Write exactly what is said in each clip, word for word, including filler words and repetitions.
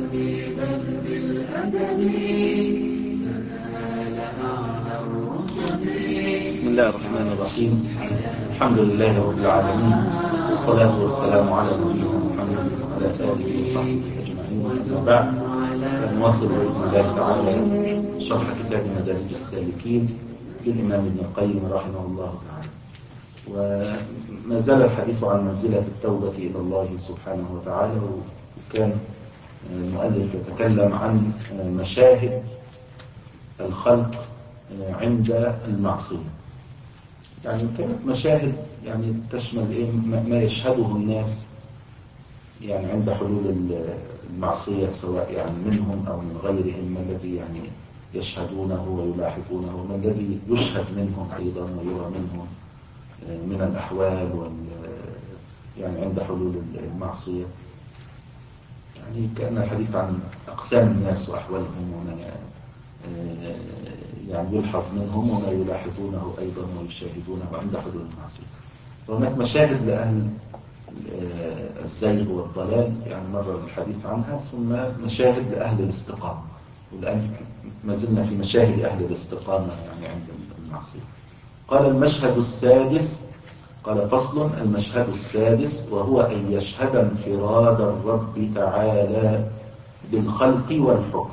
بل بالأدب تنال أعلى الرتب. بسم الله الرحمن الرحيم. الحمد لله رب العالمين، والصلاة والسلام على نبينا محمد وعلى آله وصحبه أجمعين. أما بعد، فنواصل بإذن الله تعالى شرح كتاب مدارج السالكين للإمام ابن القيم رحمه الله تعالى. وما زال الحديث عن منزلة التوبة إلى الله سبحانه وتعالى، وكان المؤلف يتكلم عن مشاهد الخلق عند المعصية. يعني كانت مشاهد يعني تشمل إيه؟ ما يشهده الناس يعني عند حلول المعصية، سواء يعني منهم أو من غيرهم، ما الذي يعني يشهدونه ويلاحظونه، وما الذي يشهد منهم أيضا ويرى منهم من الأحوال وال يعني عند حلول المعصية. يعني كأن الحديث عن أقسام الناس وأحوالهم وما يعني يلحظ منهم وما يلاحظونه أيضا ويشاهدونه عند حلول المعصية. فهناك مشاهد لأهل الزيغ والضلال، يعني مر الحديث عنها، ثم مشاهد لأهل الاستقامة، والآن ما زلنا في مشاهد أهل الاستقامة يعني عند المعصية. قال المشهد السادس، قال فصل: المشهد السادس وهو أن يشهد انفراد الرب تعالى بالخلق والحكم،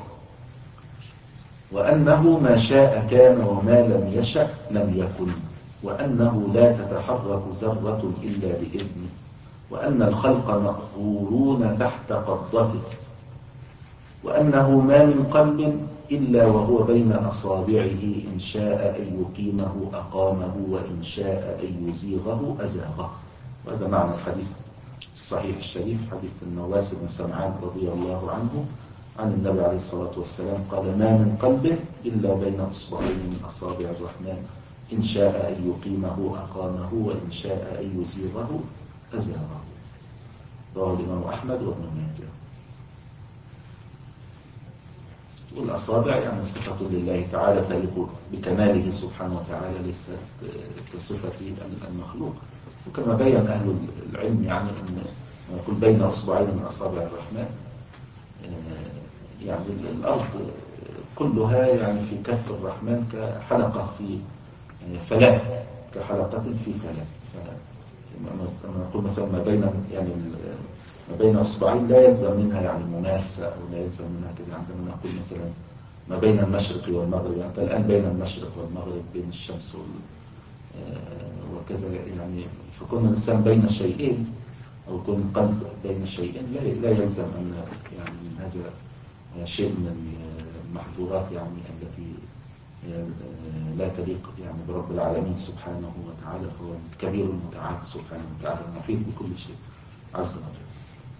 وأنه ما شاء كان وما لم يشأ لم يكن، وأنه لا تتحرك ذرة إلا بإذنه، وأن الخلق مأثورون تحت قبضته، وأنه ما من قلب إلا وهو بين أصابعه، إن شاء أن يقيمه أقامه، وإن شاء أن يزيغه أزاغه. وهذا معنى الحديث الصحيح الشريف، حديث النواس بن سمعان رضي الله عنه عن النبي عليه الصلاة والسلام قال: ما من قلب إلا بين أصبعين من أصابع الرحمن، إن شاء أن يقيمه أقامه، وإن شاء أن يزيغه أزاغه. رواه الإمام أحمد وابن ماجه. والأصابع يعني صفة لله تعالى تليق بكماله سبحانه وتعالى، ليست كصفة المخلوق. وكما بين أهل العلم يعني أن يقول بين أصبعين من أصابع الرحمن، يعني الأرض كلها يعني في كف الرحمن كحلقة في فلاة، كحلقة في فلاة. فلما نقول مثلا ما بين يعني ما بين أصبعين لا يلزم منها يعني مماسة، أو لا يلزم منها كده. عندما نقول مثلا ما بين المشرق والمغرب، يعني أنت الآن بين المشرق والمغرب، بين الشمس وال وكذا، يعني فكون الإنسان بين شيئين أو يكون قلب بين شيئين لا لا يلزم أن يعني من هذا شيء من المحظورات يعني التي لا تليق يعني برب العالمين سبحانه وتعالى، فهو الكبير المتعال سبحانه وتعالى المحيط بكل شيء عز وجل.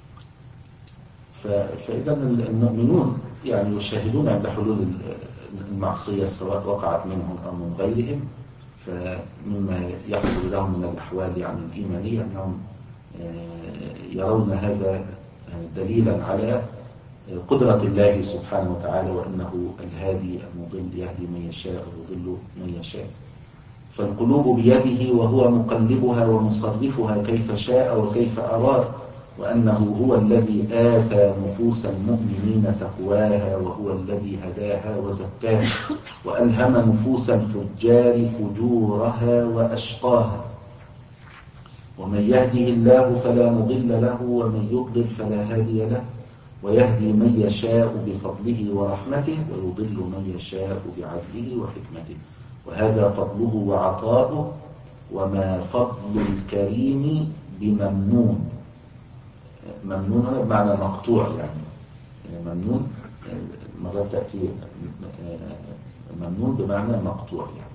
فإذا المؤمنون يعني يشاهدون عند حلول المعصية سواء وقعت منهم أو من غيرهم، فمما يحصل لهم من الأحوال يعني الإيمانية أنهم يرون هذا دليلا على قدرة الله سبحانه وتعالى، وأنه الهادي المضل يهدي من يشاء ويضل من يشاء. فالقلوب بيده وهو مقلبها ومصرفها كيف شاء وكيف أراد، وأنه هو الذي آتى نفوس المؤمنين تقواها، وهو الذي هداها وزكاها، وألهم نفوس الفجار فجورها وأشقاها. ومن يهده الله فلا مضل له، ومن يضلل فلا هادي له، ويهدي من يشاء بفضله ورحمته، ويضل من يشاء بعدله وحكمته. وهذا فضله وعطاؤه، وما فضل الكريم بممنون. ممنون هنا بمعنى مقطوع، يعني ممنون مرات تأتي ممنون بمعنى مقطوع يعني.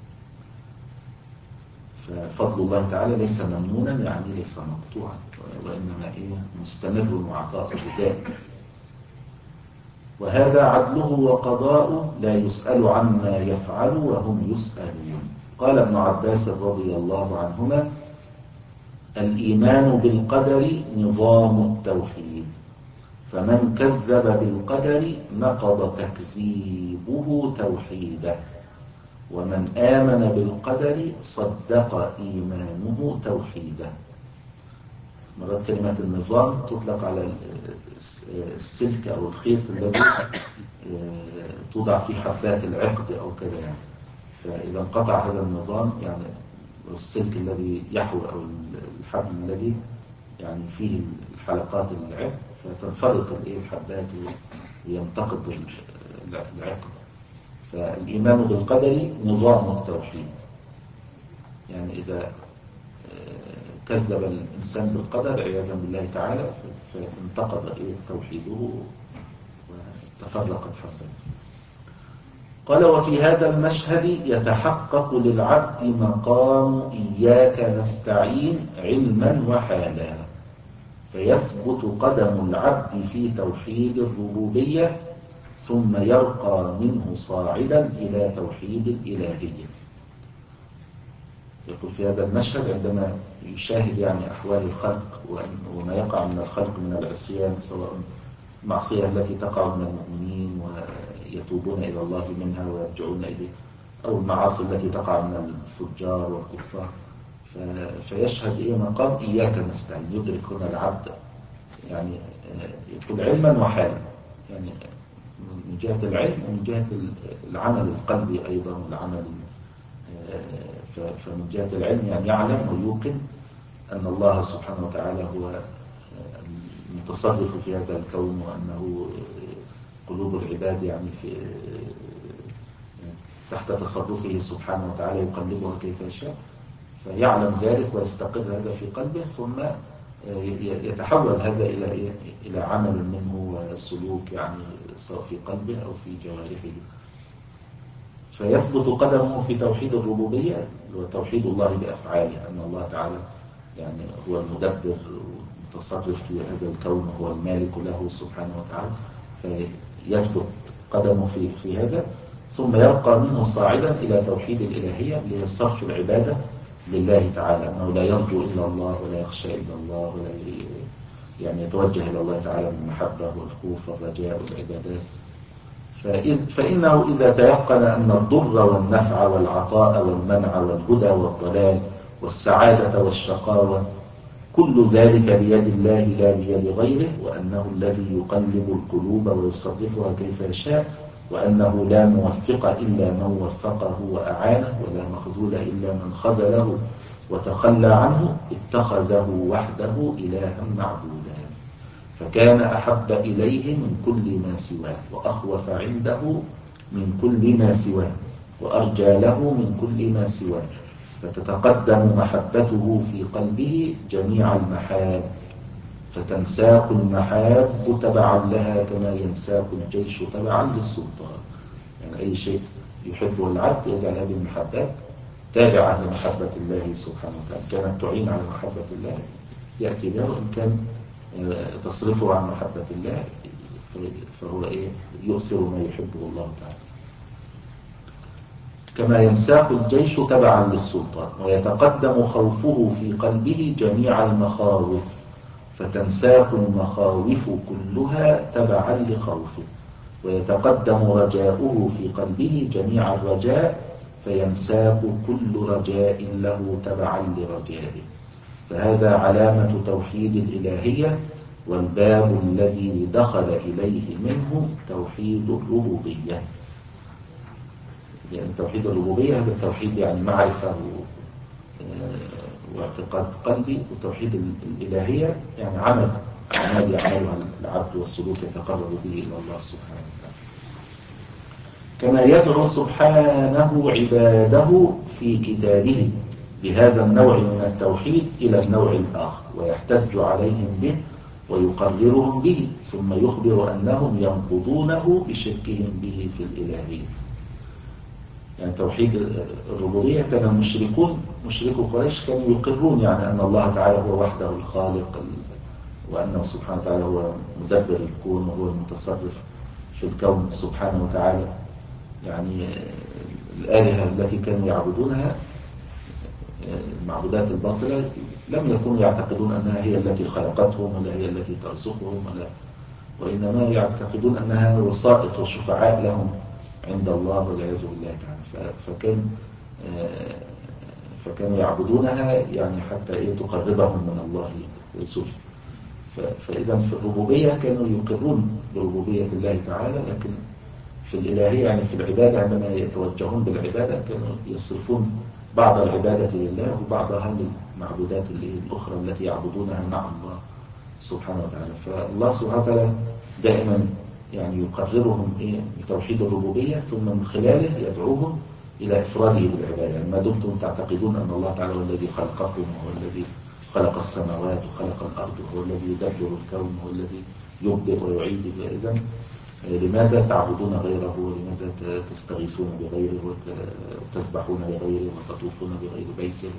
ففضل الله تعالى ليس ممنونا يعني ليس مقطوعا، وإنما إيه مستمر وعطاؤه دائم. وهذا عدله وقضاؤه، لا يسأل عما يفعل وهم يسألون. قال ابن عباس رضي الله عنهما: الإيمان بالقدر نظام التوحيد، فمن كذب بالقدر نقض تكذيبه توحيده، ومن آمن بالقدر صدق إيمانه توحيده. مرات كلمة النظام تطلق على السلك أو الخيط الذي توضع فيه حفات العقد أو كذا يعني. فإذا انقطع هذا النظام يعني السلك الذي يحوي أو الحبل الذي يعني فيه الحلقات العقد فتنفرط الحبات وينتقد العقد. فالإيمان بالقدر نظام التوحيد. يعني إذا كذب الإنسان بالقدر عياذا بالله تعالى فانتقض توحيده وتفرقت حبه. قال وفي هذا المشهد يتحقق للعبد مقام إياك نستعين علما وحالا، فيثبت قدم العبد في توحيد الربوبية ثم يرقى منه صاعدا إلى توحيد الإلهية. يقول في هذا المشهد عندما يشاهد يعني أحوال الخلق وما يقع من الخلق من العصيان، سواء المعصية التي تقع من المؤمنين ويتوبون إلى الله منها ويرجعون إليه، أو المعاصي التي تقع من الفجار والكفار، فيشهد إيه مقام إياك نستعين. يدرك هنا العبد يعني يقول علما وحالا، يعني من جهة العلم ومن جهة العمل القلبي أيضا والعمل. فمن جهة العلم يعني يعلم ويوقن أن الله سبحانه وتعالى هو المتصرف في هذا الكون، وأنه قلوب العباد يعني في تحت تصرفه سبحانه وتعالى يقلبها كيف يشاء، فيعلم ذلك ويستقر هذا في قلبه، ثم يتحول هذا إلى إلى عمل منه وسلوك يعني سواء في قلبه أو في جوارحه. فيثبت قدمه في توحيد الربوبية وتوحيد الله بأفعاله، أن الله تعالى يعني هو المدبر والمتصرف في هذا الكون، هو المالك له سبحانه وتعالى. فيثبت قدمه في في هذا، ثم يرقى منه صاعدا إلى توحيد الإلهية لصرف العبادة لله تعالى، أنه لا يرجو إلا الله ولا يخشى إلا الله ولا يعني يتوجه إلى الله تعالى بالمحبة والخوف والرجاء والعبادات. فإنه إذا تيقن أن الضر والنفع والعطاء والمنع والهدى والضلال والسعادة والشقاوة كل ذلك بيد الله لا بيد غيره، وأنه الذي يقلب القلوب ويصرفها كيف يشاء، وأنه لا موفق إلا من وفقه وأعانه، ولا مخذول إلا من خذله وتخلى عنه، اتخذه وحده إلها معبودا، فكان أحب إليه من كل ما سواه، وأخوف عنده من كل ما سواه، وأرجى له من كل ما سواه، فتتقدم محبته في قلبه جميع المحاب، فتنساق المحاب تبعا لها كما ينساق الجيش تبعا للسلطان. يعني أي شيء يحبه العبد يجعل هذه المحبات تابعة لمحبة الله سبحانه وتعالى. كانت تعين على محبة الله يأتي بها، وإن كان تصرفه عن محبة الله فهو إيه يؤثر ما يحبه الله تعالى. كما ينساق الجيش تبعا للسلطان، ويتقدم خوفه في قلبه جميع المخاوف، فتنساق المخاوف كلها تبعا لخوفه، ويتقدم رجاؤه في قلبه جميع الرجاء، فينساق كل رجاء له تبعا لرجائه. فهذا علامة توحيد الإلهية، والباب الذي دخل إليه منه توحيد الربوبية. يعني توحيد الربوبية هذا التوحيد يعني معرفة واعتقاد قلبي، وتوحيد الإلهية يعني عمل أعمال يعملها العبد والسلوك يتقرب به إلى الله سبحانه وتعالى. كما يدعو سبحانه عباده في كتابه بهذا النوع من التوحيد إلى النوع الآخر، ويحتج عليهم به ويقررهم به، ثم يخبر أنهم ينقضونه بشركهم به في الإلهية. يعني توحيد الربوبية كان المشركون مشركو قريش كانوا يقرون يعني أن الله تعالى هو وحده الخالق، وأنه سبحانه وتعالى هو مدبر الكون وهو المتصرف في الكون سبحانه وتعالى. يعني الآلهة التي كانوا يعبدونها المعبودات الباطلة لم يكونوا يعتقدون أنها هي التي خلقتهم ولا هي التي ترزقهم، ولا وإنما يعتقدون أنها وسائط وشفعاء لهم عند الله والعياذ بالله تعالى. فكان فكانوا يعبدونها يعني حتى إيه تقربهم من الله سلف. فإذا في الربوبية كانوا يقرون بربوبية الله تعالى، لكن في الإلهية يعني في العبادة عندما يتوجهون بالعبادة كانوا يصرفون بعض العبادة لله وبعضها للمعبودات الأخرى التي يعبدونها مع الله سبحانه وتعالى. فالله سبحانه وتعالى دائما يعني يقررهم إيه بتوحيد الربوبية، ثم من خلاله يدعوهم إلى إفراده بالعبادة. يعني ما دمتم تعتقدون أن الله تعالى هو الذي خلقكم وهو الذي خلق السماوات وخلق الأرض وهو الذي يدبر الكون وهو الذي يبدئ ويعيد، إذن لماذا تعبدون غيره ولماذا تستغيثون بغيره وتسبحون لغيره وتطوفون بغير بيته؟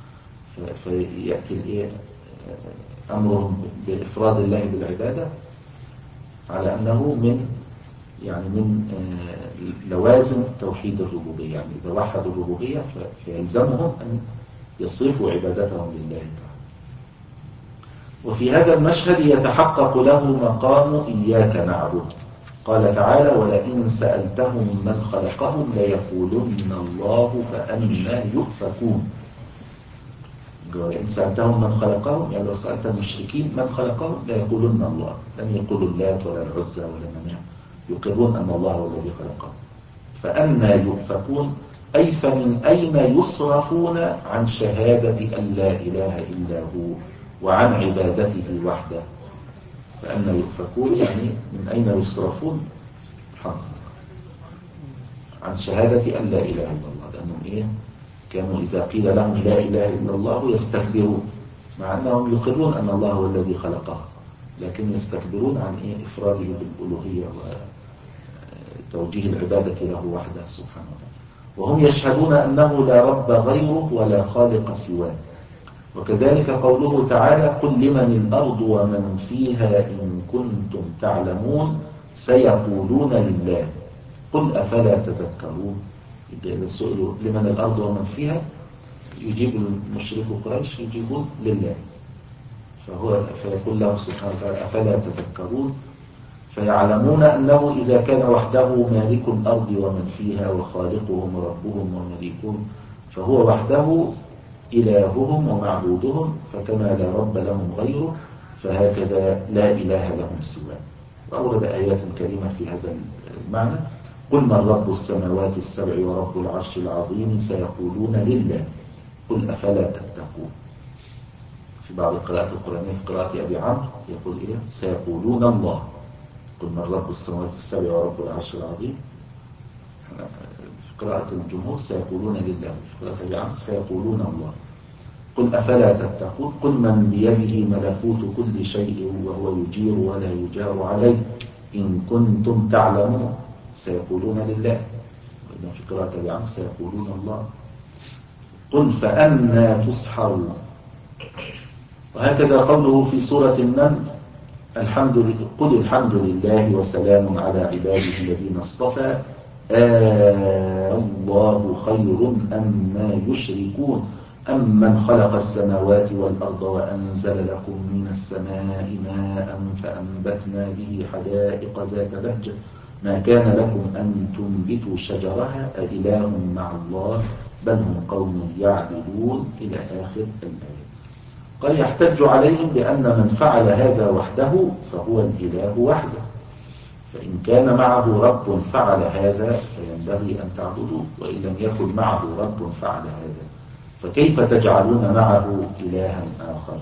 فيأتي أمرهم بإفراد الله بالعبادة على أنه من يعني من لوازم توحيد الربوبية. يعني إذا وحدوا الربوبية فيلزمهم أن يصرفوا عبادتهم لله تعالى. وفي هذا المشهد يتحقق له مقام إياك نعبد. قال تعالى: ولئن سألتهم من خلقهم ليقولن الله فأنى يؤفكون. ولئن سألتهم من خلقهم، يعني لو سألت المشركين من خلقهم ليقولن الله، لم يقولوا اللات ولا العزى ولا مناة، يقرون أن الله هو الذي خلقهم. فأنى يؤفكون، أي فمن أين يصرفون عن شهادة أن لا إله إلا هو وعن عبادته وحده. فأنى يؤفكون يعني من أين يصرفون عن شهادة أن لا إله إلا الله، لأنهم إيه كانوا إذا قيل لهم لا إله إلا الله يستكبرون، مع أنهم يقرون أن الله هو الذي خلقه، لكن يستكبرون عن إيه إفراده بالألوهية وتوجيه العبادة له وحده سبحانه وتعالى. وهم يشهدون أنه لا رب غيره ولا خالق سواه. وكذلك قوله تعالى: قل لمن الأرض ومن فيها إن كنتم تعلمون سيقولون لله قل أفلا تذكرون. إذا سئلوا لمن الأرض ومن فيها يجيب المشرك قريش يجيبون لله، فهو فيقول لهم سبحانه وتعالى: أفلا تذكرون. فيعلمون أنه إذا كان وحده مالك الأرض ومن فيها وخالقهم وربهم ومليكهم فهو وحده إلههم ومعبودهم، فكما لا رب لهم غيره فهكذا لا إله لهم سواه. وأورد آيات كريمة في هذا المعنى: قل من رب السماوات السبع ورب العرش العظيم سيقولون لله قل أفلا تتقون. في بعض القراءات القرآنية في قراءة أبي عمرو يقول إيه سيقولون الله. قل من رب السماوات السبع ورب العرش العظيم. في قراءة الجمهور سيقولون لله، في قراءة أبي عمرو سيقولون الله. قل أفلا تتقون. قل من بيده ملكوت كل شيء وهو يجير ولا يجار عليه إن كنتم تعلمون سيقولون لله. وإذا في قراءة أبي عمرو سيقولون الله. قل فأنى تسحرون. وهكذا قوله في سورة النمل: الحمد لله قل الحمد لله وسلام على عباده الذين اصطفى آه الله خير أما يشركون أمن خلق السماوات والأرض وأنزل لكم من السماء ماء فأنبتنا به حدائق ذات بهجة ما كان لكم أن تنبتوا شجرها أإله مع الله بل هم قوم يعبدون إلى آخر الآية. قال: يحتج عليهم بأن من فعل هذا وحده فهو الإله وحده، فإن كان معه رب فعل هذا فينبغي أن تعبدوه، وإن لم يكن معه رب فعل هذا فكيف تجعلون معه إلها آخر؟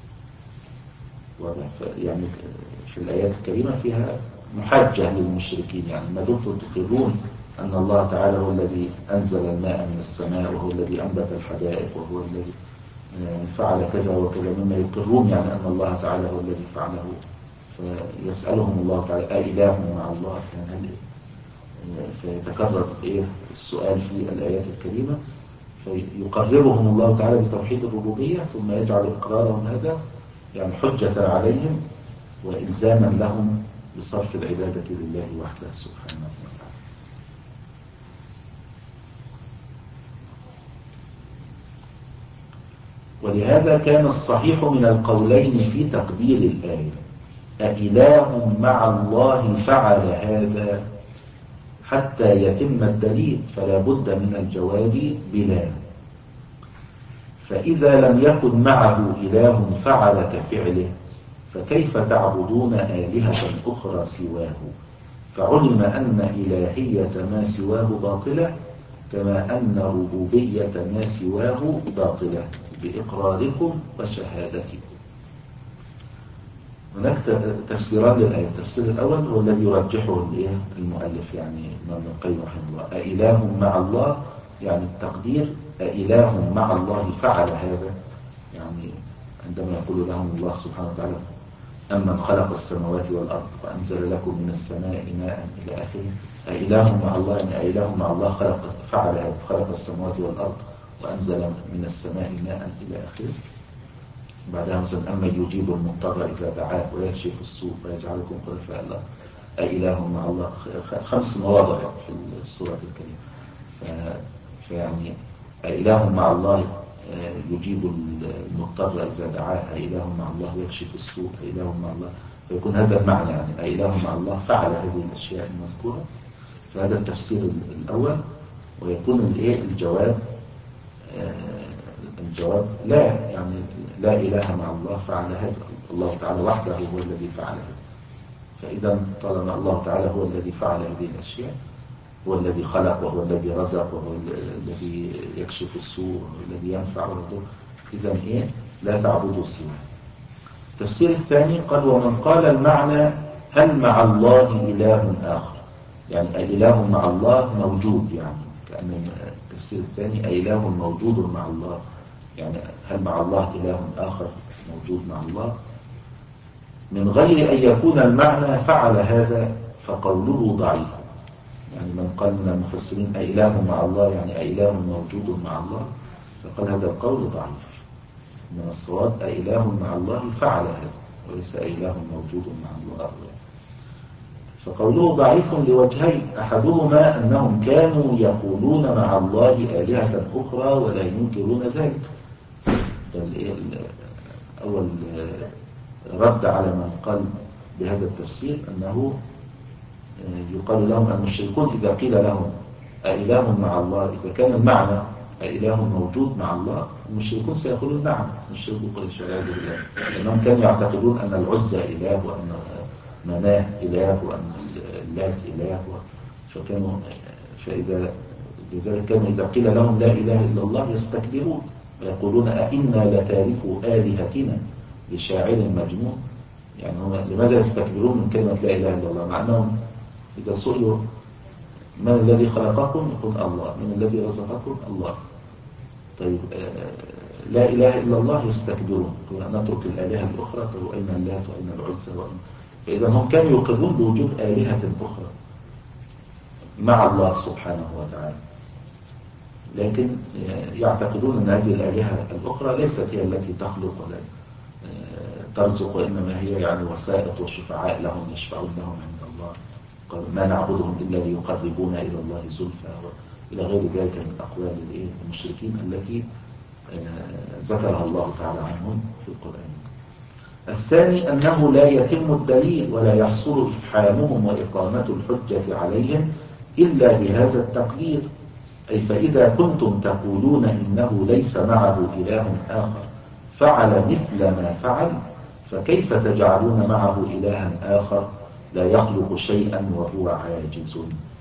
يعني في الآيات الكريمة فيها محجة للمشركين، يعني ما دمتم تقرون أن الله تعالى هو الذي أنزل الماء من السماء وهو الذي أنبت الحدائق وهو الذي فعل كذا وكذا مما يقرون يعني أن الله تعالى هو الذي فعله، فيسألهم الله تعالى أإله مع الله؟ يعني فيتكرر إيه السؤال في الآيات الكريمة، فيقررهم الله تعالى بتوحيد الربوبية ثم يجعل إقرارهم هذا يعني حجة عليهم وإلزاما لهم بصرف العبادة لله وحده سبحانه وتعالى. ولهذا كان الصحيح من القولين في تقدير الآية: أإله مع الله فعل هذا، حتى يتم الدليل فلا بد من الجواب بلا. فإذا لم يكن معه إله فعل كفعله فكيف تعبدون آلهة أخرى سواه؟ فعلم أن إلهية ما سواه باطلة كما أن ربوبية ما سواه باطلة بإقراركم وشهادتكم. هناك تفسيران للآية. التفسير الأول هو الذي يرجحه المؤلف يعني ابن القيم رحمه الله، أإله مع الله، يعني التقدير أإله مع الله فعل هذا، يعني عندما يقول لهم الله سبحانه وتعالى أمن خلق السماوات والأرض وأنزل لكم من السماء ماء إلى آخره، أإله مع الله يعني أإله مع الله خلق فعل هذا، خلق السماوات والأرض وأنزل من السماء ماء إلى آخره. بعدها مثلا أما يجيب المضطر إذا دعاه ويكشف السوء ويجعلكم خلفاء الأرض، أإله مع الله، خمس مواضع في السورة الكريمة. فيعني أإله مع الله يجيب المضطر إذا دعاه، أإله مع الله يكشف السوء، أإله مع الله، فيكون هذا المعنى يعني أإله مع الله فعل هذه الأشياء المذكورة. فهذا التفسير الأول. ويكون الإيه الجواب الجواب لا، يعني لا إله مع الله فعل هذا، الله تعالى وحده هو الذي فعل هذا. فإذا طالما الله تعالى هو الذي فعل هذه الأشياء، هو الذي خلق وهو الذي رزق وهو الذي يكشف السوء وهو الذي ينفع ويضر، إذا إيه لا تعبدوا سواه. التفسير الثاني قال ومن قال المعنى هل مع الله إله آخر، يعني الإله مع الله موجود، يعني كأن التفسير الثاني أإله موجود مع الله، يعني هل مع الله إله آخر موجود مع الله، من غير أن يكون المعنى فعل هذا فقوله ضعيف. يعني من قال من المفسرين أإله مع الله يعني أإله موجود مع الله، فقال هذا القول ضعيف. من الصواب أإله مع الله فعل هذا وليس أإله موجود مع الله. فقوله ضعيف لوجهين، أحدهما أنهم كانوا يقولون مع الله آلهة أخرى ولا ينكرون ذلك. أول رد على من قال بهذا التفسير أنه يقال لهم المشركون إذا قيل لهم أإله مع الله، إذا كان المعنى أإله موجود مع الله، المشركون سيقولون نعم، المشركون قريش والعياذ بالله، لأنهم كانوا يعتقدون أن العزى إله وأن مناه إله وأن اللات إله، فكانوا فإذا لذلك كانوا إذا قيل لهم لا إله إلا الله يستكبرون ويقولون أئنا لتاركوا آلهتنا لشاعر مجنون. يعني هم لماذا يستكبرون من كلمة لا إله إلا الله، مع أنهم إذا سئلوا من الذي خلقكم يقول الله، من الذي رزقكم الله. طيب لا إله إلا الله يستكبرون، يقولون نترك الآلهة الأخرى، طيب أين اللات وأين العزى وأين. فإذا هم كانوا يقرون بوجود آلهة أخرى مع الله سبحانه وتعالى، لكن يعتقدون أن هذه الآلهة الأخرى ليست هي التي تخلق ولا ترزق، وإنما هي يعني وسائط وشفعاء لهم يشفعون لهم عند الله، ما نعبدهم إلا ليقربونا إلى الله زلفى إلى غير ذلك من أقوال المشركين التي ذكرها الله تعالى عنهم في القرآن. الثاني أنه لا يتم الدليل ولا يحصل إفحامهم وإقامة الحجة عليهم إلا بهذا التقدير، أي فإذا كنتم تقولون إنه ليس معه إله آخر فعل مثل ما فعل، فكيف تجعلون معه إلها آخر لا يخلق شيئا وهو عاجز؟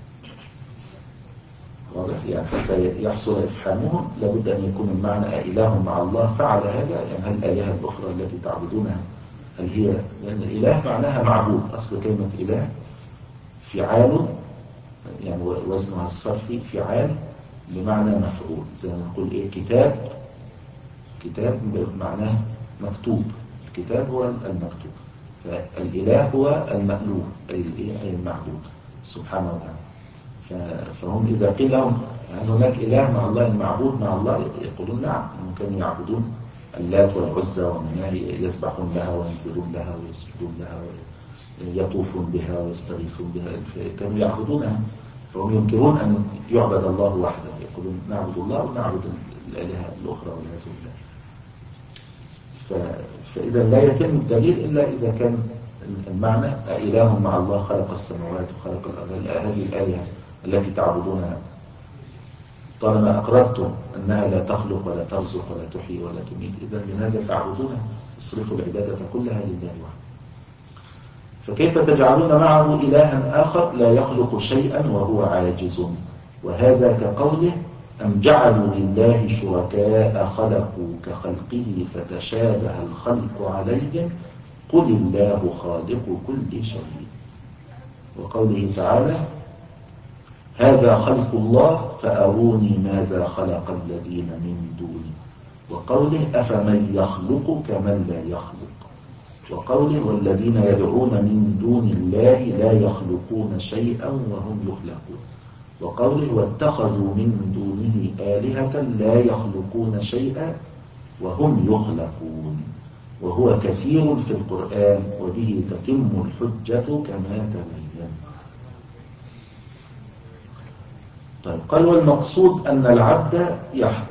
واضح؟ يعني حتى يحصل إفحامهم لابد أن يكون المعنى إله مع الله فعل هذا، يعني هل الآلهة الأخرى التي تعبدونها هل هي، لأن الإله معناها معبود، أصل كلمة إله فعال، يعني وزنها الصرفي فعال بمعنى مفعول، زي ما نقول إيه كتاب، كتاب معناه مكتوب، الكتاب هو المكتوب، فالإله هو المألوه أي المعبود سبحانه وتعالى. فهم إذا قيل لهم يعني هناك إله مع الله المعبود مع الله يقولون نعم، هم كانوا يعبدون اللات والعزى ومناه، يسبحون لها وينزلون لها ويسجدون لها ويطوفون بها ويستغيثون بها، كانوا يعبدونها، فهم ينكرون أن يعبد الله وحده، يقولون نعبد الله ونعبد الآلهة الأخرى والعياذ بالله. فإذا لا يتم الدليل إلا إذا كان المعنى إله مع الله خلق السماوات وخلق الأرض، هذه الآلهة التي تعبدونها طالما أقررتم أنها لا تخلق ولا ترزق ولا تحيي ولا تميت، إذا لماذا تعبدونها؟ اصرفوا العبادة كلها لله وحده. فكيف تجعلون معه إلها آخر لا يخلق شيئا وهو عاجز؟ وهذا كقوله أم جعلوا لله شركاء خلقوا كخلقه فتشابه الخلق عليهم قل الله خالق كل شيء. وقوله تعالى هذا خلق الله فأروني ماذا خلق الذين من دونه. وقوله أفمن يخلق كمن لا يخلق. وقوله والذين يدعون من دون الله لا يخلقون شيئا وهم يخلقون. وقوله واتخذوا من دونه آلهة لا يخلقون شيئا وهم يخلقون. وهو كثير في القرآن وبه تتم الحجة كما تبين. طيب قال والمقصود أن العبد يح...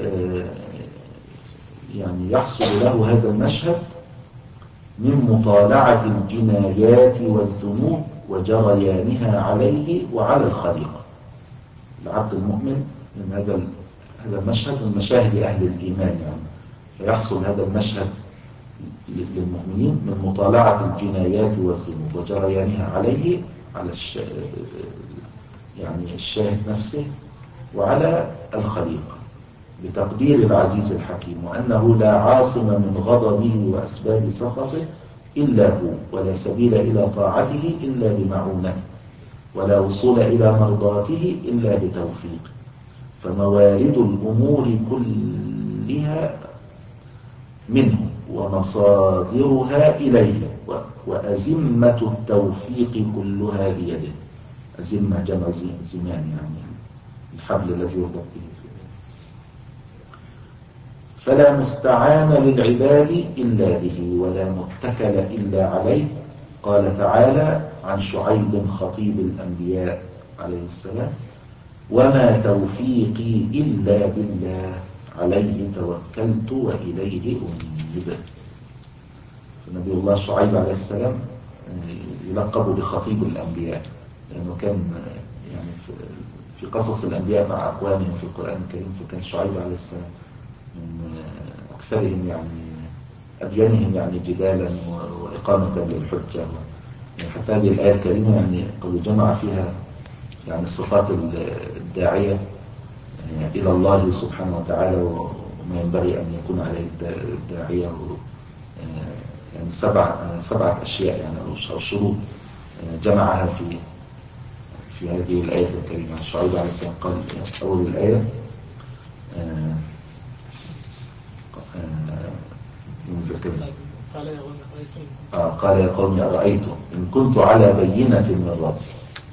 يعني يحصل له هذا المشهد من مطالعة الجنايات والذنوب وجريانها عليه وعلى الخليقة. العبد المؤمن من هذا هذا المشهد من مشاهد أهل الإيمان، يعني فيحصل هذا المشهد للمؤمنين من مطالعة الجنايات والذنوب وجريانها عليه على الش... يعني الشاهد نفسه وعلى الخليقة بتقدير العزيز الحكيم، وأنه لا عاصم من غضبه وأسباب سخطه إلا هو، ولا سبيل إلى طاعته إلا بمعونته، ولا وصول إلى مرضاته إلا بتوفيقه. فموارد الأمور كلها منه ومصادرها إليه، وأزمة التوفيق كلها بيده. أزمة جمع زمان، يعني الحبل الذي يربط به. فلا مستعان للعباد إلا به ولا متكل إلا عليه. قال تعالى عن شعيب خطيب الأنبياء عليه السلام وما توفيقي إلا بالله عليه توكلت وإليه أنيب. فنبي الله شعيب عليه السلام يلقب بخطيب الأنبياء لأنه كان يعني في قصص الأنبياء مع أقوامهم في القرآن الكريم، فكان شعيب عليه السلام من أكثرهم يعني أبينهم يعني جدالا وإقامة للحجة. يعني حتى هذه الآية الكريمة يعني قد جمع فيها يعني الصفات الداعية إلى الله سبحانه وتعالى وما ينبغي أن يكون عليه الداعية، يعني سبع سبعة أشياء يعني أو شروط جمعها في في هذه الآية الكريمة. شعيب عليه السلام قال أول الآية آه قال يا قوم أرأيتم إن كنت على بينة من ربي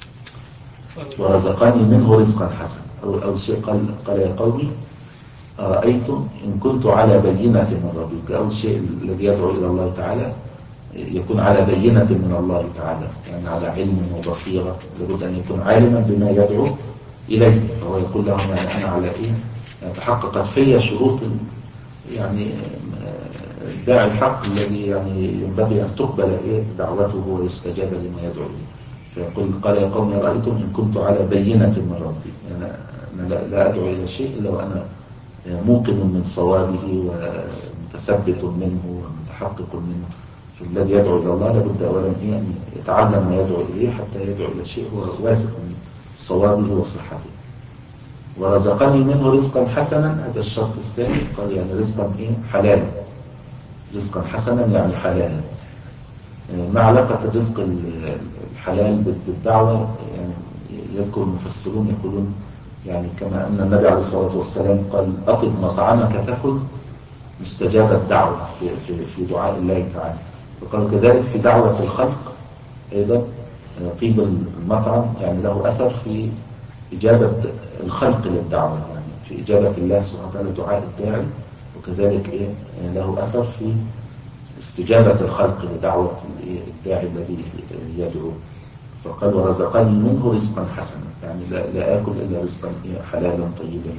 ورزقني منه رزقا حسنا. أول شيء قال قال يا قوم أرأيتم إن كنت على بينة من ربي. أول شيء الذي يدعو إلى الله تعالى يكون على بينة من الله تعالى، يعني على علم وبصيرة. لابد أن يكون عالما بما يدعو إليه، فهو يقول لهم يعني أنا على إيه يعني تحققت في شروط يعني الداعي الحق الذي يعني ينبغي أن تقبل إيه دعوته ويستجاب لما يدعو إليه. فيقول قال يا قوم رأيتم إن كنت على بينة من ربي، يعني أنا لا أدعو إلى شيء إلا وأنا موقن من صوابه ومتثبت منه ومتحقق منه. فالذي يدعو إلى الله لابد أولا إيه أن يتعلم ما يدعو إليه حتى يدعو إلى شيء هو واثق من صوابه وصحته. ورزقني منه رزقا حسنا، هذا الشرط الثاني. قال يعني رزقا إيه حلالا، رزقا حسنا يعني حلالا. ما علاقة الرزق الحلال بالدعوة؟ يعني يذكر المفسرون يقولون يعني كما أن النبي عليه الصلاة والسلام قال أطب مطعمك تكن مستجاب الدعوة في, في, في دعاء الله تعالى، وقال كذلك في دعوة الخلق أيضا طيب المطعم يعني له أثر في إجابة الخلق للدعوة، يعني في إجابة الله سبحانه وتعالى دعاء الداعي، وكذلك إيه له أثر في استجابة الخلق لدعوة الداعي الذي يدعو. فقال ورزقني منه رزقا حسنا، يعني لا, لا آكل إلا رزقا حلالا طيبا.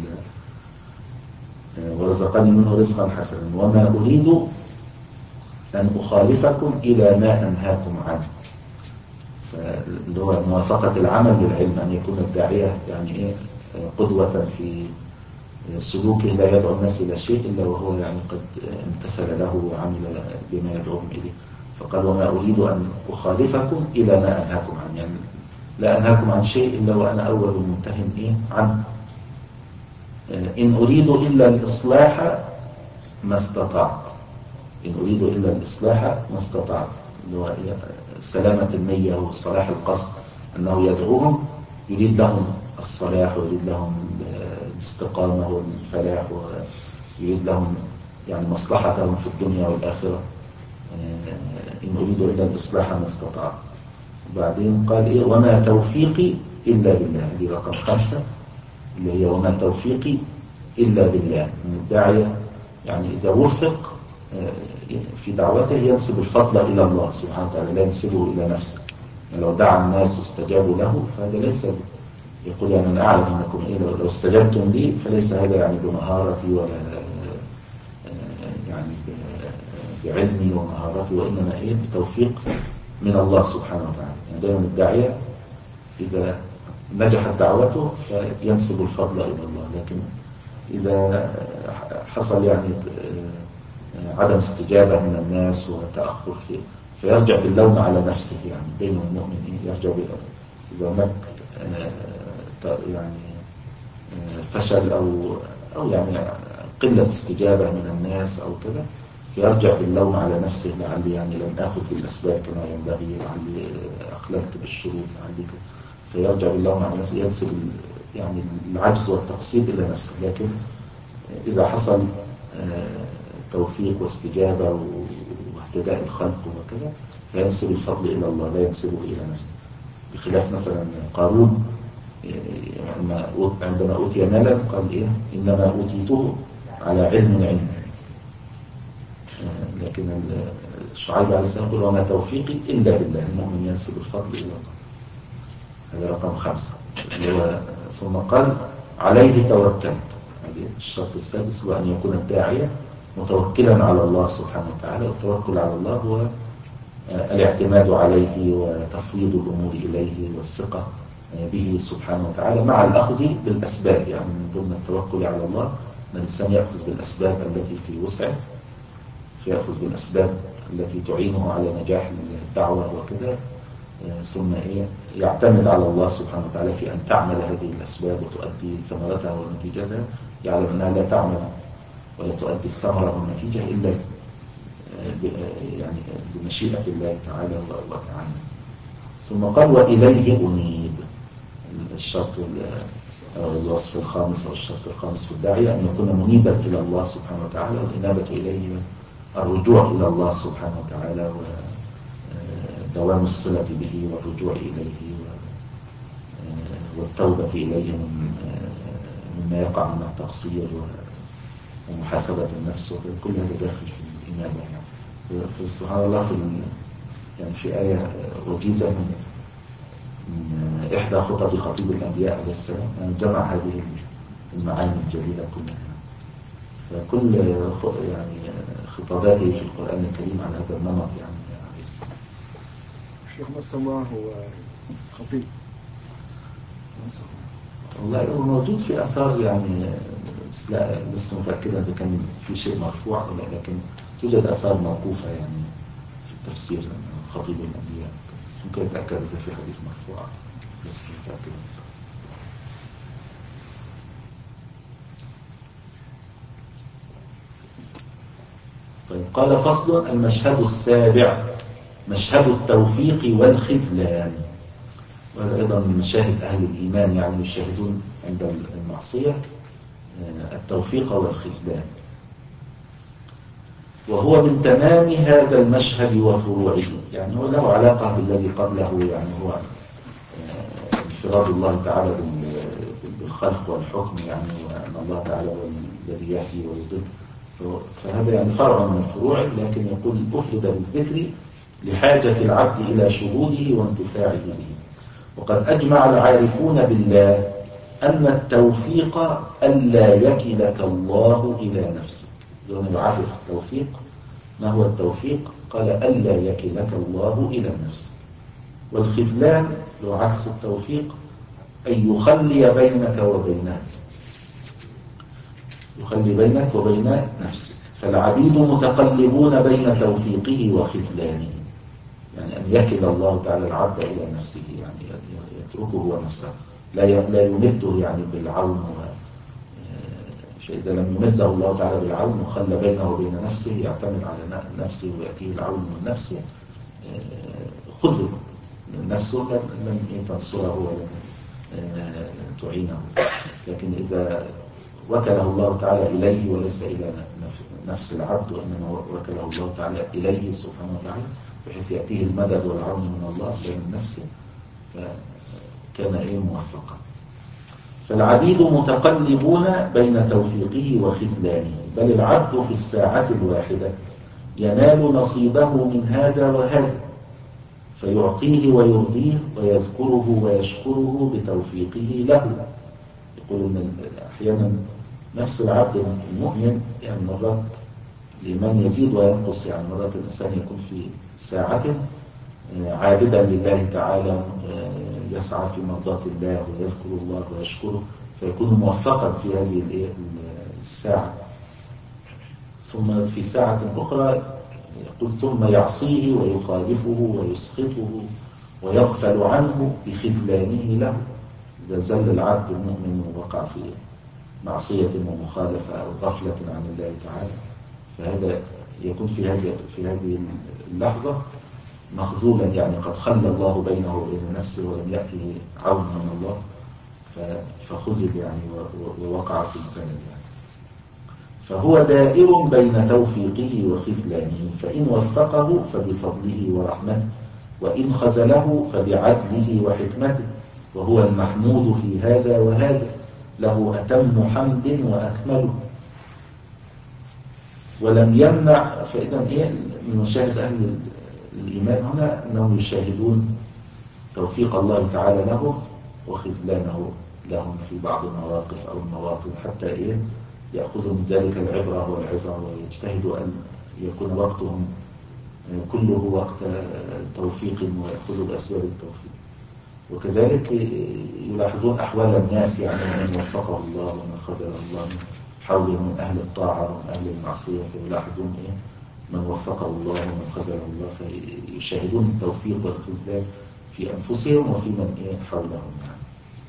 ورزقني منه رزقا حسنا وما أريد أن أخالفكم إلى ما أنهاكم عنه. فاللي هو موافقة العمل للعلم، أن يكون الداعية يعني إيه قدوة في سلوكه لا يدعو الناس إلى شيء إلا وهو يعني قد امتثل له وعمل بما يدعوهم إليه. فقال وما أريد أن أخالفكم إلى ما أنهاكم عنه، يعني لا أنهاكم عن شيء إلا وأنا أول منتهٍ إيه عنه. إن أريد إلا الإصلاح ما استطعت، إن أريد إلا الإصلاح ما استطعت، اللي هو سلامة النية وصلاح القصد، أنه يدعوهم يريد لهم الصلاح ويريد لهم الاستقامة والفلاح ويريد لهم يعني مصلحتهم في الدنيا والآخرة. إن أريد إلا الإصلاح ما استطعت. وبعدين قال إيه وما توفيقي إلا بالله، دي رقم خمسة اللي هي وما توفيقي إلا بالله. من الداعية يعني إذا وفق في دعوته ينسب الفضل إلى الله سبحانه وتعالى، لا ينسبه إلى نفسه. يعني لو دعا الناس واستجابوا له فهذا ليس يقول يعني أنا أعلم أنكم إيه لو استجبتم لي، فليس هذا يعني بمهارتي ولا يعني بعلمي ومهارتي، وإنما إيه بتوفيق من الله سبحانه وتعالى. يعني دائما الداعية إذا نجحت دعوته فينسب الفضل إلى الله، لكن إذا حصل يعني عدم استجابة من الناس وتأخر فيه فيرجع باللوم على نفسه. يعني دائما المؤمن يرجع إذا هناك يعني فشل أو أو يعني قلة استجابة من الناس أو كذا، فيرجع باللوم على نفسه، لعلي يعني لم آخذ بالأسباب كما ينبغي، لعلي أخللت بالشروط، لعلي كذا، فيرجع باللوم على نفسه، ينسب يعني العجز والتقصير إلى نفسه. لكن إذا حصل توفيق واستجابة واهتداء الخلق وكذا فينسب الفضل إلى الله لا ينسبه إلى نفسه. بخلاف مثلا قارون عندما أوتي مالا قال إيه إنما أوتيته على علم عندي. لكن الشعيب عليه السلام يقول وما توفيقي إلا بالله، المؤمن ينسب الفضل إلى الله. هذا رقم خمسة. ثم قال عليه توكلت، الشرط السادس هو أن يكون الداعية متوكلا على الله سبحانه وتعالى. والتوكل على الله هو الاعتماد عليه وتفويض الأمور إليه والثقة به سبحانه وتعالى مع الأخذ بالأسباب. يعني من ضمن التوكل على الله أن الإنسان يأخذ بالأسباب التي في وسعه، يأخذ بالأسباب التي تعينه على نجاح الدعوة وكذا، ثم إيه يعتمد على الله سبحانه وتعالى في أن تعمل هذه الأسباب وتؤدي ثمرتها ونتيجتها. يعلم أنها لا تعمل ولا تؤدي الثمرة والنتيجة إلا يعني بمشيئة الله تعالى وتعالى. ثم قال وإليه أنيب، الشرط الوصف الخامس أو الشرط الخامس في الداعية أن يكون منيبا إلى الله سبحانه وتعالى. والإنابة إليه الرجوع إلى الله سبحانه وتعالى ودوام الصلة به والرجوع إليه والتوبة إليه مما يقع من التقصير ومحاسبة النفس، وكل هذا داخل في الإنابة. يعني في سبحان الله في يعني في آية وجيزة من من إحدى خطب خطيب الأنبياء عليه السلام يعني جمع هذه المعاني الجليلة كلها. فكل يعني خطاباته في القرآن الكريم على هذا النمط يعني عليه السلام. الشيخ نص الله هو خطيب، والله هو موجود في أثار يعني لا لست متأكدا إذا كان في شيء مرفوع ولا، لكن توجد أثار موقوفة يعني في التفسير خطيب الأنبياء، بس ممكن أتأكد إذا في حديث مرفوع، بس متأكد. طيب قال فصل المشهد السابع مشهد التوفيق والخذلان. وهذا أيضا من مشاهد أهل الإيمان، يعني يشاهدون عند المعصية التوفيق والخذلان. وهو من تمام هذا المشهد وفروعه، يعني هو له علاقة بالذي قبله، يعني هو انفراد الله تعالى بالخلق والحكم، يعني وأن الله تعالى هو الذي يهدي ويضل. فهذا يعني فرع من الفروع، لكن يقول أفرد بالذكر لحاجة العبد إلى شهوده وانتفاعه به. وقد أجمع العارفون بالله أن التوفيق ألا يكلك الله إلى نفسك. دون يعرف التوفيق ما هو التوفيق، قال ألا يكلك الله إلى نفسك. والخذلان لو عكس التوفيق أي يخلي بينك وبينه، يخلي بينك وبين نفسك. فالعبيد متقلبون بين توفيقه وخذلانه، يعني أن يكل الله تعالى العبد إلى نفسه، يعني يتركه هو نفسه، لا لا يمده يعني بالعون. فإذا لم يمده الله تعالى بالعون وخلى بينه وبين نفسه، يعتمد على نفسه ويأتيه العون من نفسه، خذل نفسه لن تنصره ولن تعينه. لكن إذا وكله الله تعالى إليه وليس إلى نفس العبد، وإنما وكله الله تعالى إليه سبحانه وتعالى، بحيث يأتيه المدد والعون من الله بين نفسه، فكان إيه موفقا. فالعبيد متقلبون بين توفيقه وخذلانه، بل العبد في الساعة الواحدة ينال نصيبه من هذا وهذا، فيعطيه ويرضيه ويذكره ويشكره بتوفيقه له. يقول إن أحيانا نفس العبد المؤمن يعني مرات الإيمان يزيد وينقص، يعني مرات الإنسان يكون في ساعة عابدا لله تعالى يسعى في مرضاة الله ويذكر الله ويشكره، فيكون موفقا في هذه الساعة. ثم في ساعة أخرى يقول ثم يعصيه ويخالفه ويسخطه ويغفل عنه بخذلانه له. إذا زل العبد المؤمن ووقع في معصية ومخالفة أو غفلة عن الله تعالى، فهذا يكون في هذه في هذه اللحظة مخذولا، يعني قد خلى الله بينه وبين نفسه ولم يأته عون من الله، فخذل يعني ووقع في الزلل يعني. فهو دائر بين توفيقه وخذلانه، فإن وفقه فبفضله ورحمته، وإن خذله فبعدله وحكمته، وهو المحمود في هذا وهذا، له أتم حمد وأكمله ولم يمنع. فإذا إيه من مشاهد أهل الإيمان هنا أنهم يشاهدون توفيق الله تعالى لهم وخذلانه لهم في بعض المواقف أو المواطن، حتى إيه يأخذوا من ذلك العبرة والعظة، ويجتهدوا أن يكون وقتهم كله وقت توفيق ويأخذوا بأسباب التوفيق. وكذلك يلاحظون أحوال الناس، يعني من وفقه الله ومن خذله الله من حوله من أهل الطاعة ومن أهل المعصية، فيلاحظون إيه من وفقه الله ومن خذله الله، فيشاهدون التوفيق والخذلان في أنفسهم وفي من إيه حولهم يعني.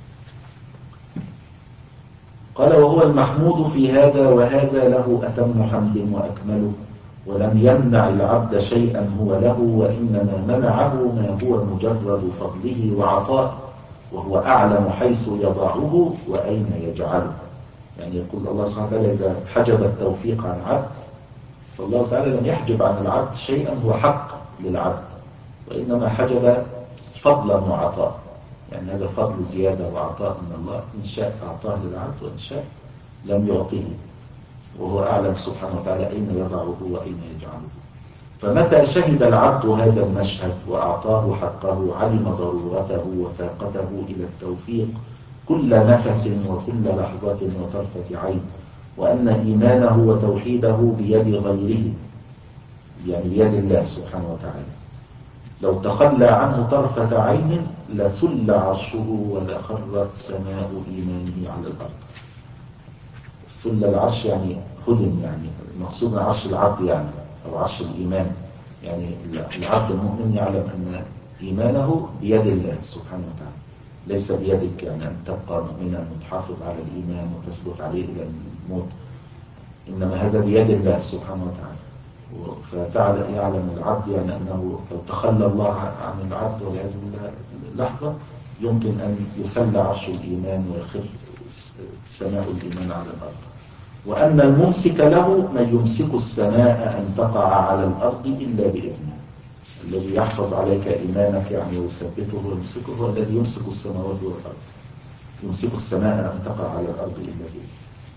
قال وهو المحمود في هذا وهذا، له أتم حمد وأكمله، ولم يمنع العبد شيئا هو له، وإنما منعه ما هو مجرد فضله وعطائه، وهو أعلم حيث يضعه وأين يجعله. يعني يقول الله سبحانه وتعالى إذا حجب التوفيق عن عبد، فالله تعالى لم يحجب عن العبد شيئا هو حق للعبد، وإنما حجب فضلا وعطاء، يعني هذا فضل زيادة وعطاء من الله، إن شاء أعطاه للعبد وإن شاء لم يعطيه، وهو أعلم سبحانه وتعالى أين يضعه وأين يجعله. فمتى شهد العبد هذا المشهد وأعطاه حقه، علم ضرورته وفاقته إلى التوفيق كل نفس وكل لحظة وطرفة عين، وأن إيمانه وتوحيده بيد غيره، يعني بيد الله سبحانه وتعالى، لو تخلى عنه طرفة عين لثل عرشه ولخرت سماء إيمانه على الأرض. ثل العرش يعني هدم، يعني المقصود من عرش العبد يعني أو عرش الإيمان، يعني العبد المؤمن يعلم أن إيمانه بيد الله سبحانه وتعالى، ليس بيدك، يعني أن تبقى مؤمنا وتحافظ على الإيمان وتثبت عليه إلى الموت، إنما هذا بيد الله سبحانه وتعالى. فتعالى يعلم العبد يعني أنه لو تخلى الله عن العبد والعياذ بالله لحظة يمكن أن يثل عرش الإيمان ويخف سماء الإيمان على الأرض، وأن الممسك له من يمسك السماء أن تقع على الأرض إلا بإذنه. الذي يحفظ عليك إيمانك يعني ويثبته ويمسكه هو الذي يمسك السماوات والأرض، يمسك السماء أن تقع على الأرض إلا بإذنه.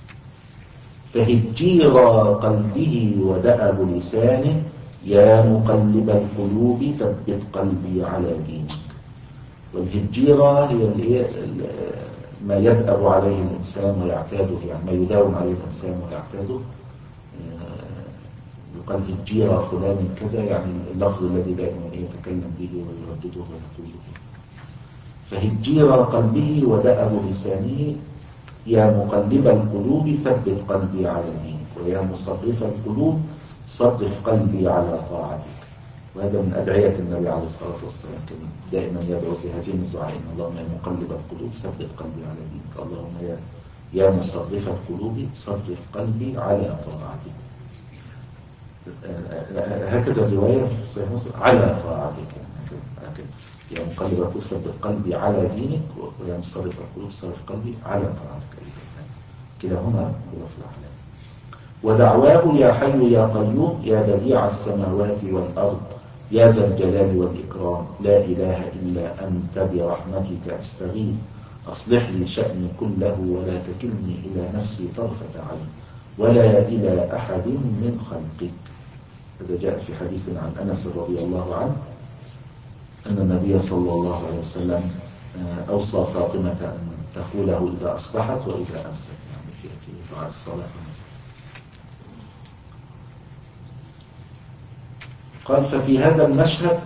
فهجير قلبه ودأب لسانه، يا مقلب القلوب ثبت قلبي على دينك. والهجيرة هي ما يدأب عليه الإنسان ويعتاده، يعني ما يداوم عليه الإنسان ويعتاده. يقال هجيرة فلان كذا، يعني اللفظ الذي دائما يتكلم به ويردده ويقوله. فهجير قلبه ودأب لسانه يا مقلب القلوب ثبت قلبي على دينك ويا مصرف القلوب صرف قلبي على طاعتك. وهذا من أدعية النبي عليه الصلاة والسلام، كان دائما يدعو في هذين الدعائين: اللهم يا مقلب القلوب ثبت قلبي على دينك، اللهم يا يا مصرف القلوب صرف قلبي على طاعتك. هكذا الرواية في صحيح مسلم: على طاعتك، هكذا يا مقلب القلوب ثبت قلبي على دينك ويا مصرف القلوب صرف قلبي على طاعتك. كلاهما بلفظ الأحلام. ودعواه يا حي يا قيوم يا بديع السماوات والأرض يا ذا الجلال والإكرام لا إله إلا أنت برحمتك أستغيث أصلح لي شأني كله ولا تكلني إلى نفسي طرفة عين ولا إلى أحد من خلقك. هذا جاء في حديث عن أنس رضي الله عنه أن النبي صلى الله عليه وسلم أوصى فاطمة أن تقوله إذا أصبحت وإذا أمست، يعني في دعاء الصلاة والمساء. قال: ففي هذا المشهد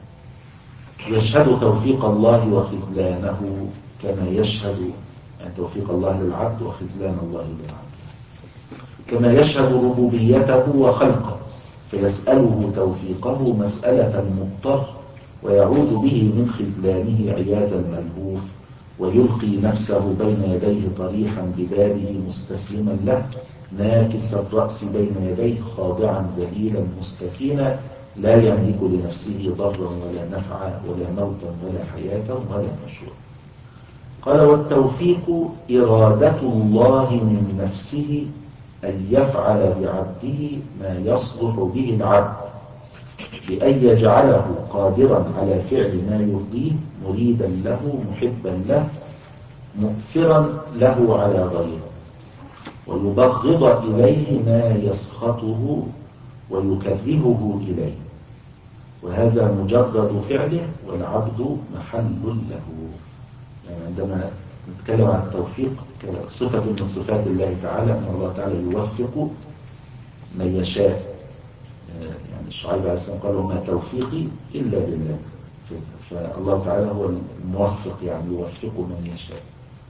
يشهد توفيق الله وخذلانه كما يشهد، يعني توفيق الله للعبد وخذلان الله للعبد، كما يشهد ربوبيته وخلقه فيسأله توفيقه مسألة المضطر ويعوذ به من خذلانه عياذ الملهوف ويلقي نفسه بين يديه طريحا ببابه مستسلما له ناكس الرأس بين يديه خاضعا ذليلا مستكينا لا يملك لنفسه ضرا ولا نفعا ولا موتا ولا حياة ولا نشورا. قال: والتوفيق إرادة الله من نفسه أن يفعل بعبده ما يصلح به العبد بأن يجعله قادرا على فعل ما يرضيه مريدا له محبا له مؤثرا له على غيره ويبغض إليه ما يسخطه ويكرهه إليه، وهذا مجرد فعله والعبد محل له. يعني عندما نتكلم عن التوفيق كصفة من صفات الله تعالى أن الله تعالى يوفق من يشاء. يعني الشعيب عليه السلام قال: وما توفيقي إلا بالله. فالله تعالى هو الموفق، يعني يوفق من يشاء.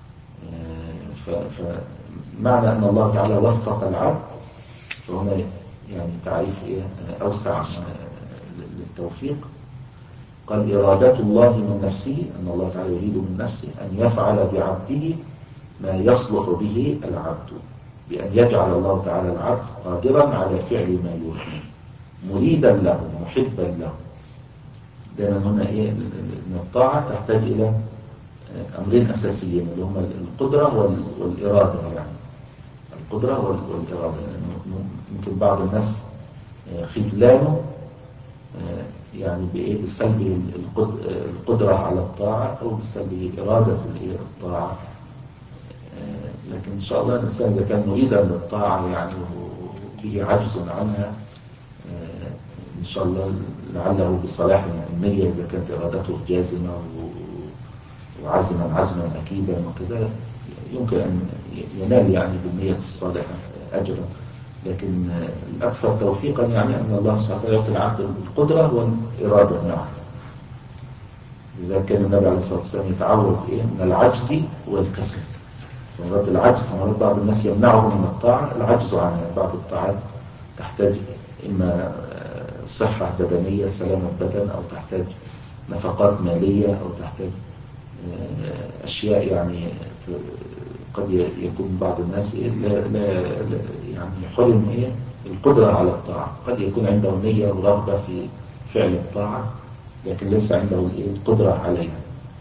فمعنى أن الله تعالى وفق العبد فهنا يعني تعريف إيه أوسع للتوفيق. قال: إرادة الله من نفسه، أن الله تعالى يريد من نفسه أن يفعل بعبده ما يصلح به العبد بأن يجعل الله تعالى العبد قادرا على فعل ما يريد مريدا له محبا له. دائما هنا إيه أن الطاعة تحتاج إلى أمرين أساسيين اللي هما القدرة والإرادة. يعني القدرة والإرادة، يعني ممكن بعض الناس خذلانه يعني بإيه بسلبه القدرة على الطاعة أو بسلبه إرادة الطاعة. لكن إن شاء الله الإنسان إذا كان مريدا للطاعة يعني وبه عجز عنها إن شاء الله لعله بصلاح النية إذا كانت إرادته جازمة وعزما عزما أكيدا وكذا يمكن أن ينال يعني بالنية الصالحة أجرا. لكن الأكثر توفيقا يعني أن الله سبحانه وتعالى يعطي العبد القدرة والإرادة معا. لذلك كان النبي عليه الصلاة والسلام يتعوذ إيه من العجز والكسل. مرات العجز، مرات بعض الناس يمنعه من الطاعة العجز عنها. بعض الطاعات تحتاج إما صحة بدنية سلامة بدن، أو تحتاج نفقات مالية، أو تحتاج أشياء يعني قد يكون بعض الناس إيه لا لا يعني حرم إيه القدرة على الطاعة. قد يكون عنده نية ورغبة في فعل الطاعة لكن ليس عنده القدرة عليها.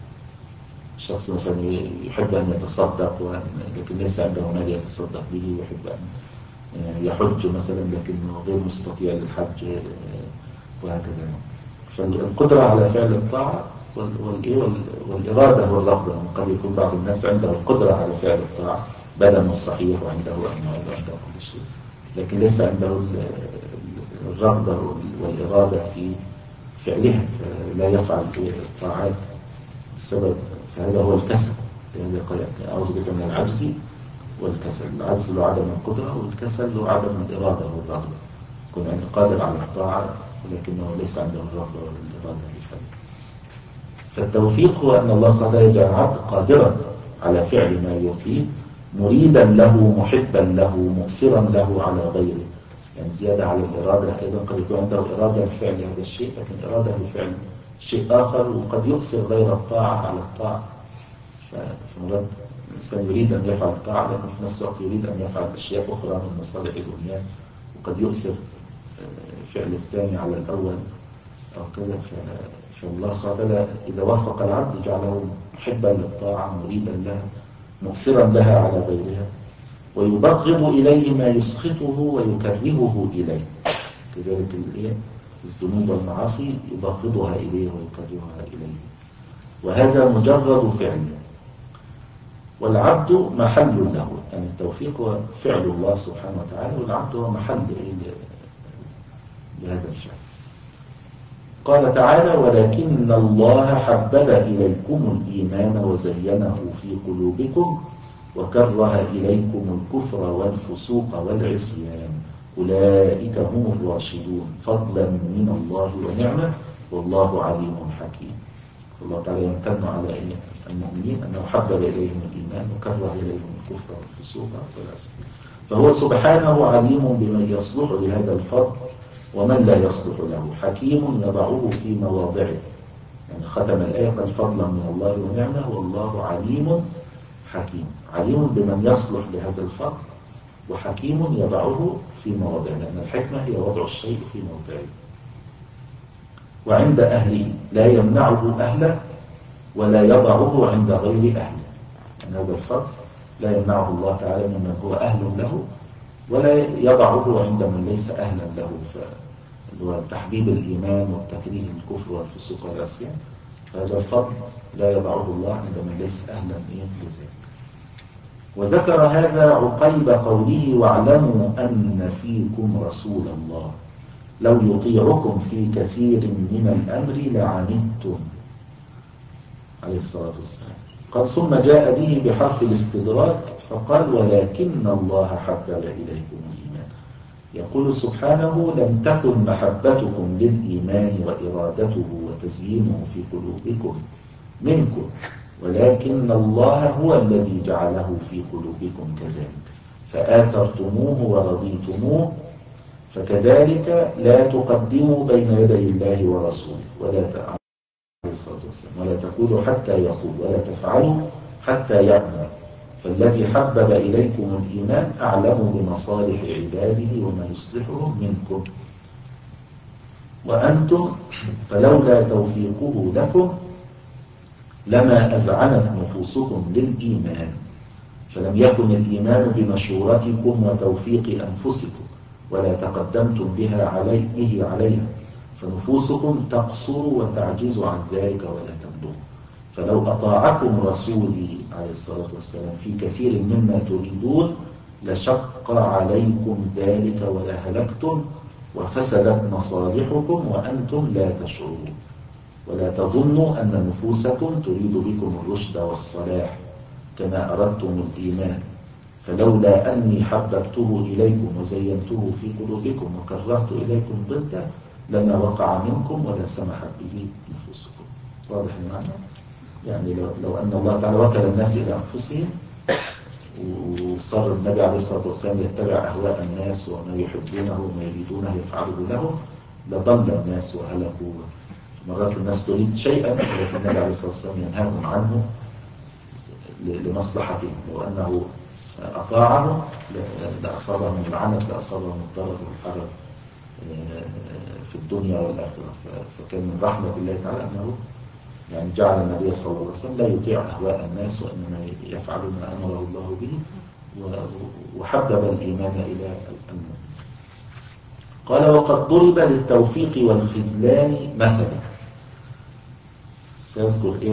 الشخص مثلا يحب أن يتصدق لكن ليس عنده مال يتصدق به، ويحب أن يحج مثلا لكنه غير مستطيع للحج وهكذا. فالقدرة على فعل الطاعة والإرادة والرغبة. قد يكون بعض الناس عنده القدرة على فعل الطاعة بدنه صحيح وعنده أموال وعنده كل شيء، لكن ليس عنده الرغبة والإرادة في فعلها فلا يفعل الطاعات بسبب. فهذا هو الكسل. لأنه قال: أعوذ بك من العجز والكسل. العجز له عدم القدرة والكسل له عدم الإرادة والرغبة. يكون عنده قادر على الطاعة ولكنه ليس عنده الرغبة والإرادة لفعله. فالتوفيق هو أن الله سبحانه وتعالى يجعل العبد قادرا على فعل ما يريد، مريدا له، محبا له، مؤثرا له على غيره. يعني زيادة على الإرادة أيضا قد يكون عنده إرادة لفعل هذا الشيء، لكن إرادة لفعل شيء آخر، وقد يؤثر غير الطاعة على الطاعة. فمرات الإنسان يريد أن يفعل الطاعة، لكن في نفس الوقت يريد أن يفعل أشياء أخرى من مصالح الدنيا، وقد يؤثر فعل الثاني على الأول أو كذا. فالله سبحانه وتعالى إذا وفق العبد جعله محبا للطاعة، مريدا لها، مؤثرا لها على غيرها، ويبغض إليه ما يسخطه ويكرهه إليه. كذلك الذنوب والمعاصي يبغضها إليه ويكرهها إليه، وهذا مجرد فعل، والعبد محل له. يعني التوفيق هو فعل الله سبحانه وتعالى، والعبد هو محل لهذا الفعل. قال تعالى: ولكن الله حبب إليكم الإيمان وزينه في قلوبكم وكره إليكم الكفر والفسوق والعصيان أولئك هم الراشدون فضلا من الله ونعمه والله عليم حكيم. الله تعالى يمتن على المؤمنين أنه حبب إليهم الإيمان وكره إليهم الكفر والفسوق والعصيان، فهو سبحانه عليم بمن يصلح لهذا الفضل ومن لا يصلح له، حكيم يضعه في مواضعه. يعني ختم الآية: قد فضلا من الله ونعمه والله عليم حكيم. عليم بمن يصلح لهذا الفضل، وحكيم يضعه في مواضعه، لأن الحكمة هي وضع الشيء في موضعه. وعند أهله لا يمنعه أهله ولا يضعه عند غير أهله. يعني هذا الفضل لا يمنعه الله تعالى ممن هو أهل له، ولا يضعه عند من ليس أهلا له، هو تحبيب الإيمان والتكريه الكفر والفسوق والعصيان. فهذا الفضل لا يضعه الله عند من ليس أهلا لذلك. وذكر هذا عقيب قوله: واعلموا أن فيكم رسول الله لو يطيعكم في كثير من الأمر لعنتم، عليه الصلاة والسلام. قال: ثم جاء به بحرف الاستدراك فقال: ولكن الله حبب إليكم الإيمان. يقول سبحانه: لم تكن محبتكم للإيمان وإرادته وتزيينه في قلوبكم منكم، ولكن الله هو الذي جعله في قلوبكم كذلك، فآثرتموه ورضيتموه، فكذلك لا تقدموا بين يدي الله ورسوله ولا ولا تقولوا حتى يقول ولا تفعلوا حتى يأمر، فالذي حبب إليكم الإيمان أعلم بمصالح عباده وما يصلحهم منكم، وأنتم فلولا توفيقه لكم لما أذعنت نفوسكم للإيمان، فلم يكن الإيمان بمشورتكم وتوفيق أنفسكم ولا تقدمتم بها علي به عليها، فنفوسكم تقصر وتعجز عن ذلك ولا تبلغ. فلو أطاعكم رسولي عليه الصلاة والسلام في كثير مما تريدون لشق عليكم ذلك ولا هلكتم وفسدت مصالحكم وأنتم لا تشعرون، ولا تظنوا أن نفوسكم تريد بكم الرشد والصلاح كما أردتم الإيمان، فلولا أني حببته إليكم وزينته في قلوبكم وكرهت إليكم ضده لما وقع منكم ولا سمحت به نفوسكم. واضح المعنى؟ يعني لو, لو أن الله تعالى وكل الناس إلى أنفسهم وصار النبي عليه الصلاة والسلام يتبع أهواء الناس وما يحبونه وما يريدونه يفعله لهم لضل الناس وهلكوا. مرات الناس تريد شيئا ولكن النبي عليه الصلاة والسلام ينهاهم عنه لمصلحتهم، لو أنه أطاعهم لأصابهم العنت، لأصابهم الضرر والحرج في الدنيا والآخرة. فكان من رحمة الله تعالى أنه يعني جعل النبي صلى الله عليه وسلم لا يطيع أهواء الناس وإنما يفعل ما أمره الله به، وحبب الإيمان إلى المؤمن. قال: وقد ضرب للتوفيق والخذلان مثلا. سيذكر إيه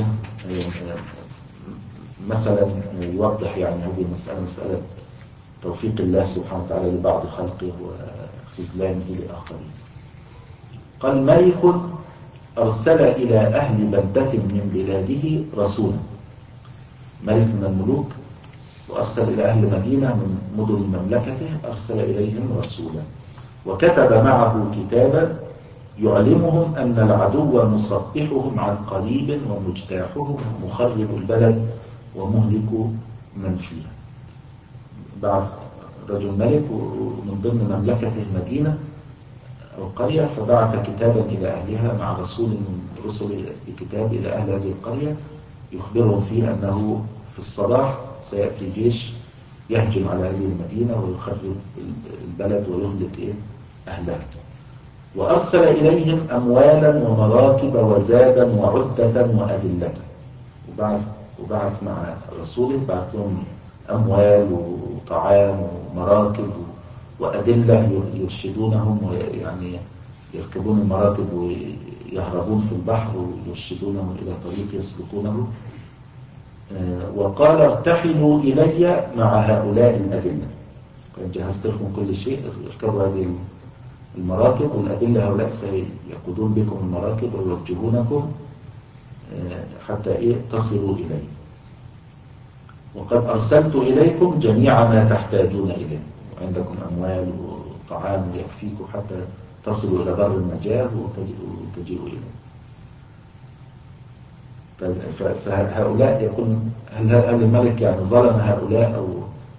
مثلا يوضح يعني هذه المسألة، مسألة توفيق الله سبحانه وتعالى لبعض خلقه وخذلانه لآخرين. قال: ملك أرسل إلى أهل بلدة من بلاده رسولا، ملك من الملوك وأرسل إلى أهل مدينة من مدن مملكته، أرسل إليهم رسولا وكتب معه كتابا يعلمهم أن العدو مصبحهم عن قريب ومجتاحهم مخرب البلد ومهلك من فيها. بعث رجل ملك ومن ضمن مملكته المدينة أو قرية، فبعث كتابا إلى أهلها مع رسول من رسل الكتاب إلى أهل هذه القرية يخبرهم فيه أنه في الصباح سيأتي جيش يهجم على هذه المدينة ويخرب البلد ويهلك إيه أهلها. وأرسل إليهم أموالا ومراكب وزادا وعدة وأدلة. وبعث, وبعث مع رسوله بعث لهم أموال وطعام ومراكب وأدلة يرشدونهم، ويعني يركبون المراكب ويهربون في البحر ويرشدونهم إلى طريق يسلكونه. وقال ارتحلوا إلي مع هؤلاء الأدلة، قد جهزت لكم كل شيء، اركبوا هذه المراكب والأدلة هؤلاء سيقودون بكم المراكب ويوجهونكم حتى إيه تصلوا إلي. وقد أرسلت إليكم جميع ما تحتاجون إليه، وعندكم أموال وطعام يكفيكم حتى تصلوا إلى بر النجاة وتجيئوا إليه. فهؤلاء يكون هل هل الملك يعني ظلم هؤلاء أو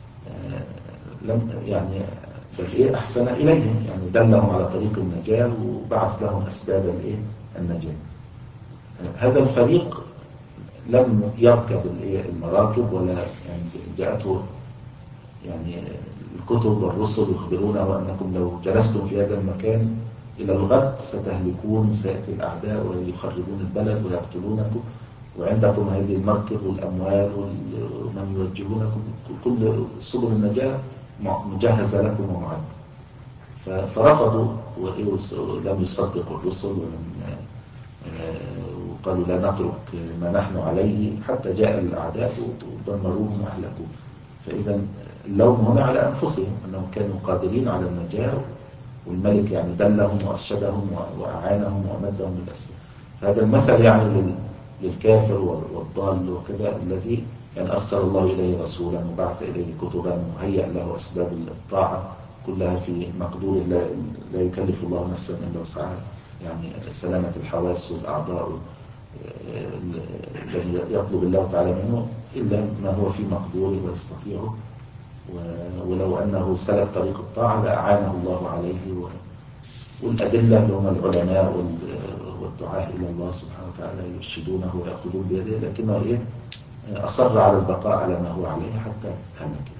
لم يعني بل إيه أحسن إليهم، يعني دلهم على طريق النجاة وبعث لهم أسباب الإيه النجاة. هذا الفريق لم يركب المراكب ولا يعني جاءته يعني الكتب والرسل يخبرونه أنكم لو جلستم في هذا المكان إلى الغد ستهلكون، سيأتي الأعداء ويخربون البلد ويقتلونكم، وعندكم هذه المركب والأموال ومن يوجهونكم، كل سبل النجاة مجهزة لكم ومعدة. فرفضوا ولم يصدقوا الرسل ولم وقالوا لا نترك ما نحن عليه حتى جاء الأعداء ودمروهم وأهلكوه. فإذا اللوم هنا على أنفسهم أنهم كانوا قادرين على النجاة، والملك يعني دلهم وأرشدهم وأعانهم وأمدهم بالأسباب. فهذا المثل يعني للكافر والضال وكذا الذي يعني أرسل الله إليه رسولا وبعث إليه كتبا وهيأ له أسباب الطاعة كلها في مقدور الله، لا يكلف الله نفسا إلا وسعها، يعني سلامة الحواس والأعضاء الذي يطلب الله تعالى منه إلا ما هو في مقدوره ويستطيعه. ولو أنه سلك طريق الطاعة لأعانه الله عليه. والأدلة اللي هم العلماء والدعاء إلى الله سبحانه وتعالى يرشدونه ويأخذون بيده، لكنه إيه أصر على البقاء على ما هو عليه حتى هلك.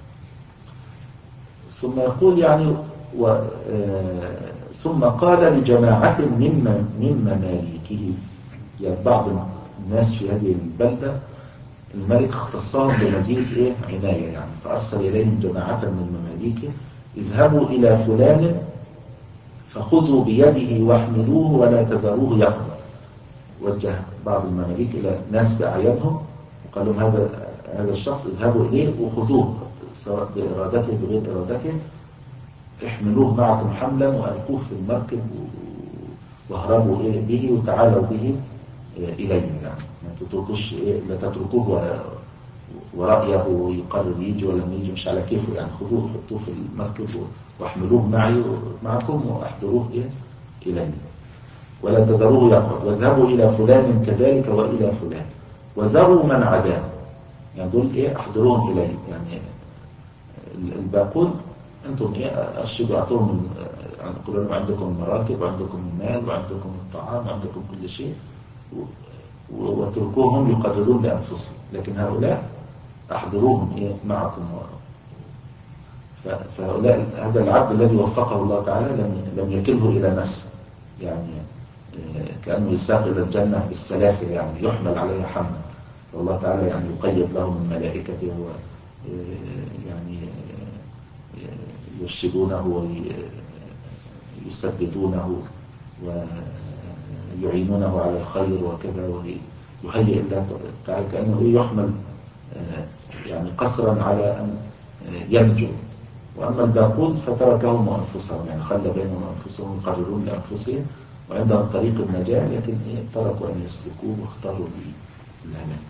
ثم يقول يعني و آه ثم قال لجماعة من من مماليكه، يعني بعض الناس في هذه البلدة الملك اختصهم بمزيد إيه عناية، يعني فأرسل إليهم جماعة من مماليكه اذهبوا إلى فلان فخذوا بيده واحملوه ولا تذروه يقبل. وجه بعض المماليك إلى ناس بأعيانهم وقال لهم هذا هذا الشخص اذهبوا إليه وخذوه سواء بإرادته بغير إرادته، احملوه معكم حملا وألقوه في المركب واهربوا به وتعالوا به إلينا، يعني ما تتركوش لا تتركوه ورأيه يقرر يجي ولا ما يجي مش على كيفه، يعني خذوه حطوه في المركب واحملوه معي معكم واحضروه إلينا ولا تذروه يقعد، واذهبوا إلى فلان كذلك وإلى فلان وذروا من عداه، يعني دول إيه احضروهم إليه، يعني الباقون أنتم إيه أرشدوا أعطوهم، يعني قولوا لهم عندكم المراكب وعندكم المال وعندكم الطعام وعندكم كل شيء وتركوهم يقررون لأنفسهم، لكن هؤلاء أحضروهم إيه معكم. فهؤلاء هذا العبد الذي وفقه الله تعالى لم لم يكله إلى نفسه، يعني كأنه يساق إلى الجنة بالسلاسل، يعني يحمل عليه حملا، والله تعالى يعني يقيد له من ملائكته يعني يرشدونه ويسددونه ويعينونه على الخير وكذا، ويهيئ الله تعالى كأنه يحمل يعني قصرا على أن ينجو. وأما الباقون فتركهم وأنفسهم، يعني خلى بينهم أنفسهم يقررون لأنفسهم وعندهم طريق النجاة، لكن تركوا أن يسلكوه واختاروا الهلاك.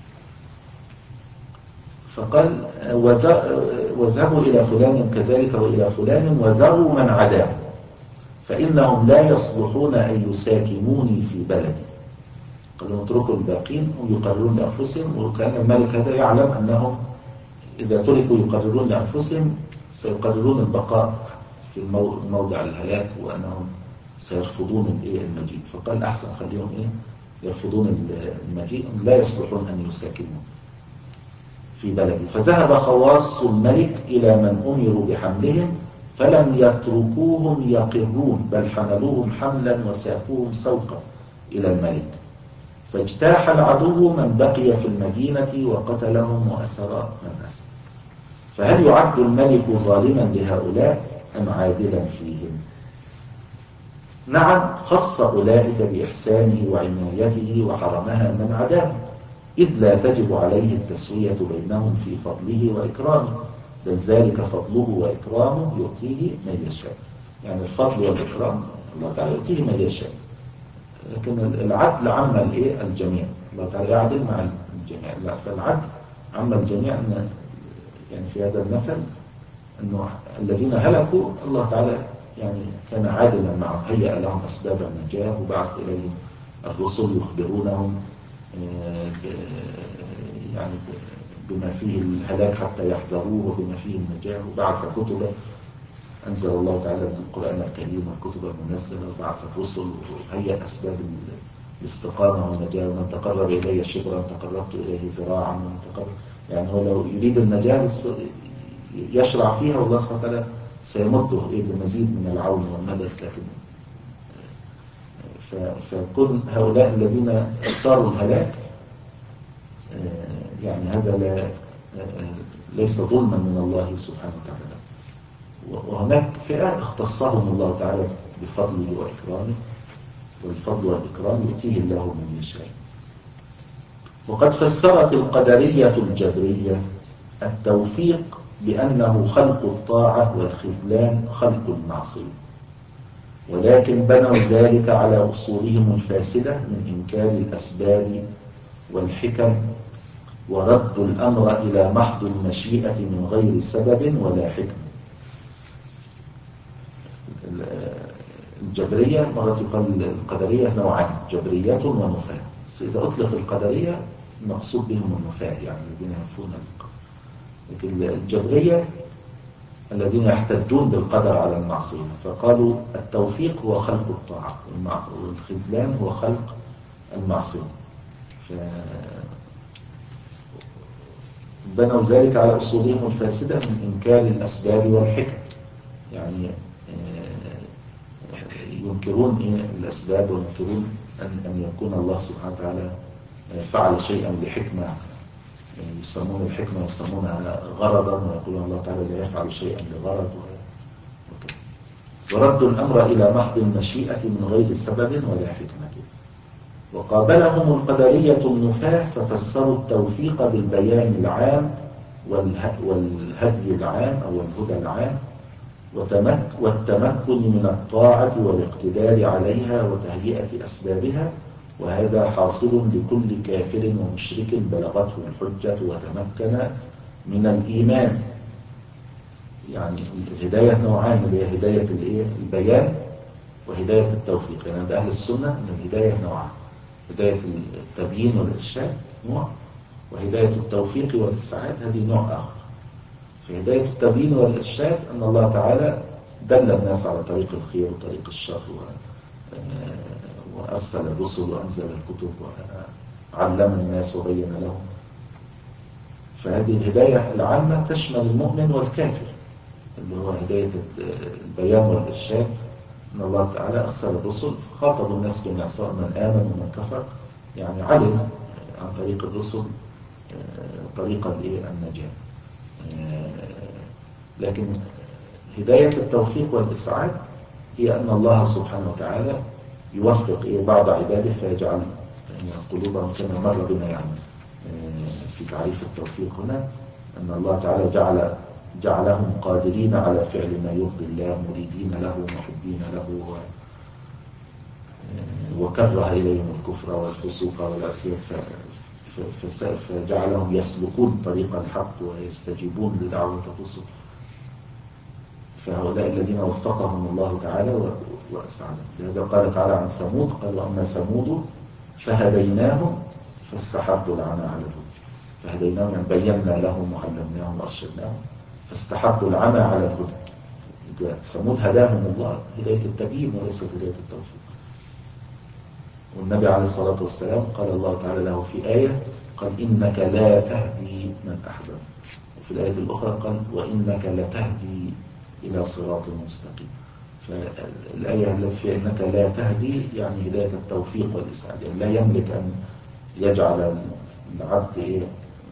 فقال واذهبوا إلى فلان كذلك وإلى فلان وذروا من عداه فإنهم لا يصلحون أن يساكنوني في بلدي. قالوا اتركوا الباقين هم يقررون لأنفسهم، وكان الملك هذا يعلم أنهم إذا تركوا يقررون لأنفسهم سيقررون البقاء في موضع الهلاك، وأنهم سيرفضون المجيء. فقال أحسن خليهم إيه يرفضون المجيء، لا يصلحون أن يساكنوا في بلدي. فذهب خواص الملك إلى من أمروا بحملهم فلم يتركوهم يقرون، بل حملوهم حملا وساقوهم سوقا إلى الملك. فاجتاح العدو من بقي في المدينة وقتلهم وأسر من أسر. فهل يعد الملك ظالما لهؤلاء أم عادلا فيهم؟ نعم، خص أولئك بإحسانه وعنايته وحرمها من عداه، إذ لا تجب عليه التسوية بينهم في فضله وإكرامه، بل ذلك فضله وإكرامه يؤتيه من يشاء. يعني الفضل والإكرام الله تعالى يؤتيه من يشاء، لكن العدل عم الايه الجميع. الله تعالى يعدل مع الجميع. لا، فالعدل عم الجميع. أن يعني في هذا المثل أنه الذين هلكوا الله تعالى يعني كان عادلا معهم، هيأ لهم أسباب النجاة وبعث إليهم الرسل يخبرونهم يعني بما فيه الهلاك حتى يحذروه وبما فيه النجاة، وبعث كتبا، أنزل الله تعالى من القرآن الكريم والكتب المنزلة، وبعث الرسل وهيأ أسباب الاستقامة والنجاة. ومن تقرب إلي شبرا تقربت إليه ذراعا، ومن تقرب يعني هو لو يريد النجاة يشرع فيها، والله سبحانه وتعالى سيمده بمزيد من العون والمدد. لكن فكل هؤلاء الذين اختاروا الهلاك يعني هذا لا ليس ظلما من الله سبحانه وتعالى. وهناك فئة اختصهم الله تعالى بفضله وإكرامه، والفضل والإكرام يؤتيه الله من يشاء. وقد فسرت القدرية الجبرية التوفيق بأنه خلق الطاعة والخذلان خلق المعصية، ولكن بنوا ذلك على أصولهم الفاسدة من إنكار الأسباب والحكم، ورد الأمر إلى محض المشيئة من غير سبب ولا حكمة. الجبرية مرة يقال القدرية نوعان، جبرية ونفاة. إذا أطلق القدرية المقصود بهم النفاة، يعني الذين ينفون القدر. لكن الجبرية الذين يحتجون بالقدر على المعصية، فقالوا التوفيق هو خلق الطاعة والخذلان هو خلق المعصية. بنوا ذلك على أصولهم الفاسدة من إنكار الأسباب والحكم، يعني ينكرون الأسباب وينكرون أن أن يكون الله سبحانه وتعالى فعل شيئا لحكمة، يسمون الحكمة يسمونها غرضا، ويقولون الله تعالى لا يفعل شيئا لغرض. ورد الأمر إلى محض المشيئة من غير سبب ولا حكمة. وقابلهم القدرية النفاة ففسروا التوفيق بالبيان العام والهدي العام أو الهدى العام والتمكن من الطاعة والاقتدار عليها وتهيئة أسبابها، وهذا حاصل لكل كافر ومشرك بلغته الحجة وتمكن من الإيمان. يعني الهداية نوعان، اللي هي هداية البيان وهداية التوفيق. يعني عند أهل السنة أن الهداية نوعان، هداية التبيين والإرشاد نوع، وهداية التوفيق والإسعاد هذه نوع آخر. في هداية التبيين والإرشاد أن الله تعالى دل الناس على طريق الخير وطريق الشر، وأرسل الرسل وأنزل الكتب وعلم الناس وبين لهم. فهذه الهداية العامة تشمل المؤمن والكافر، اللي هو هداية البيان والإرشاد. أن الله تعالى أرسل الرسل خاطبوا الناس جميعا سواء من آمن ومن كفر، يعني علم عن طريق الرسل طريقا للنجاة. لكن هداية التوفيق والإسعاد هي أن الله سبحانه وتعالى يوفق بعض عباده فيجعل قلوبهم كما مر بنا يعني في تعريف التوفيق هنا، أن الله تعالى جعل جعلهم قادرين على فعل ما يرضي الله، مريدين له محبين له، وكره إليهم الكفر والفسوق والعصيان فجعلهم يسلكون طريق الحق ويستجيبون لدعوة الرسل. فهؤلاء الذين وفقهم الله تعالى وأسعدهم. لهذا قال تعالى عن ثمود قال وأما ثمود فهديناهم فاستحبوا العمى على الهدى. فهديناهم يعني بينا لهم وعلمناهم وأرشدناهم فاستحبوا العمى على الهدى. ثمود هداهم الله هداية التبيين وليست هداية التوفيق. والنبي عليه الصلاة والسلام قال الله تعالى له في آية قال إنك لا تهدي من أحببت، وفي الآية الأخرى قال وإنك لتهدي إلى صراط مستقيم. فالآية التي فيها إنك لا تهدي يعني هداية التوفيق والإسعاد، يعني لا يملك أن يجعل العبد إيه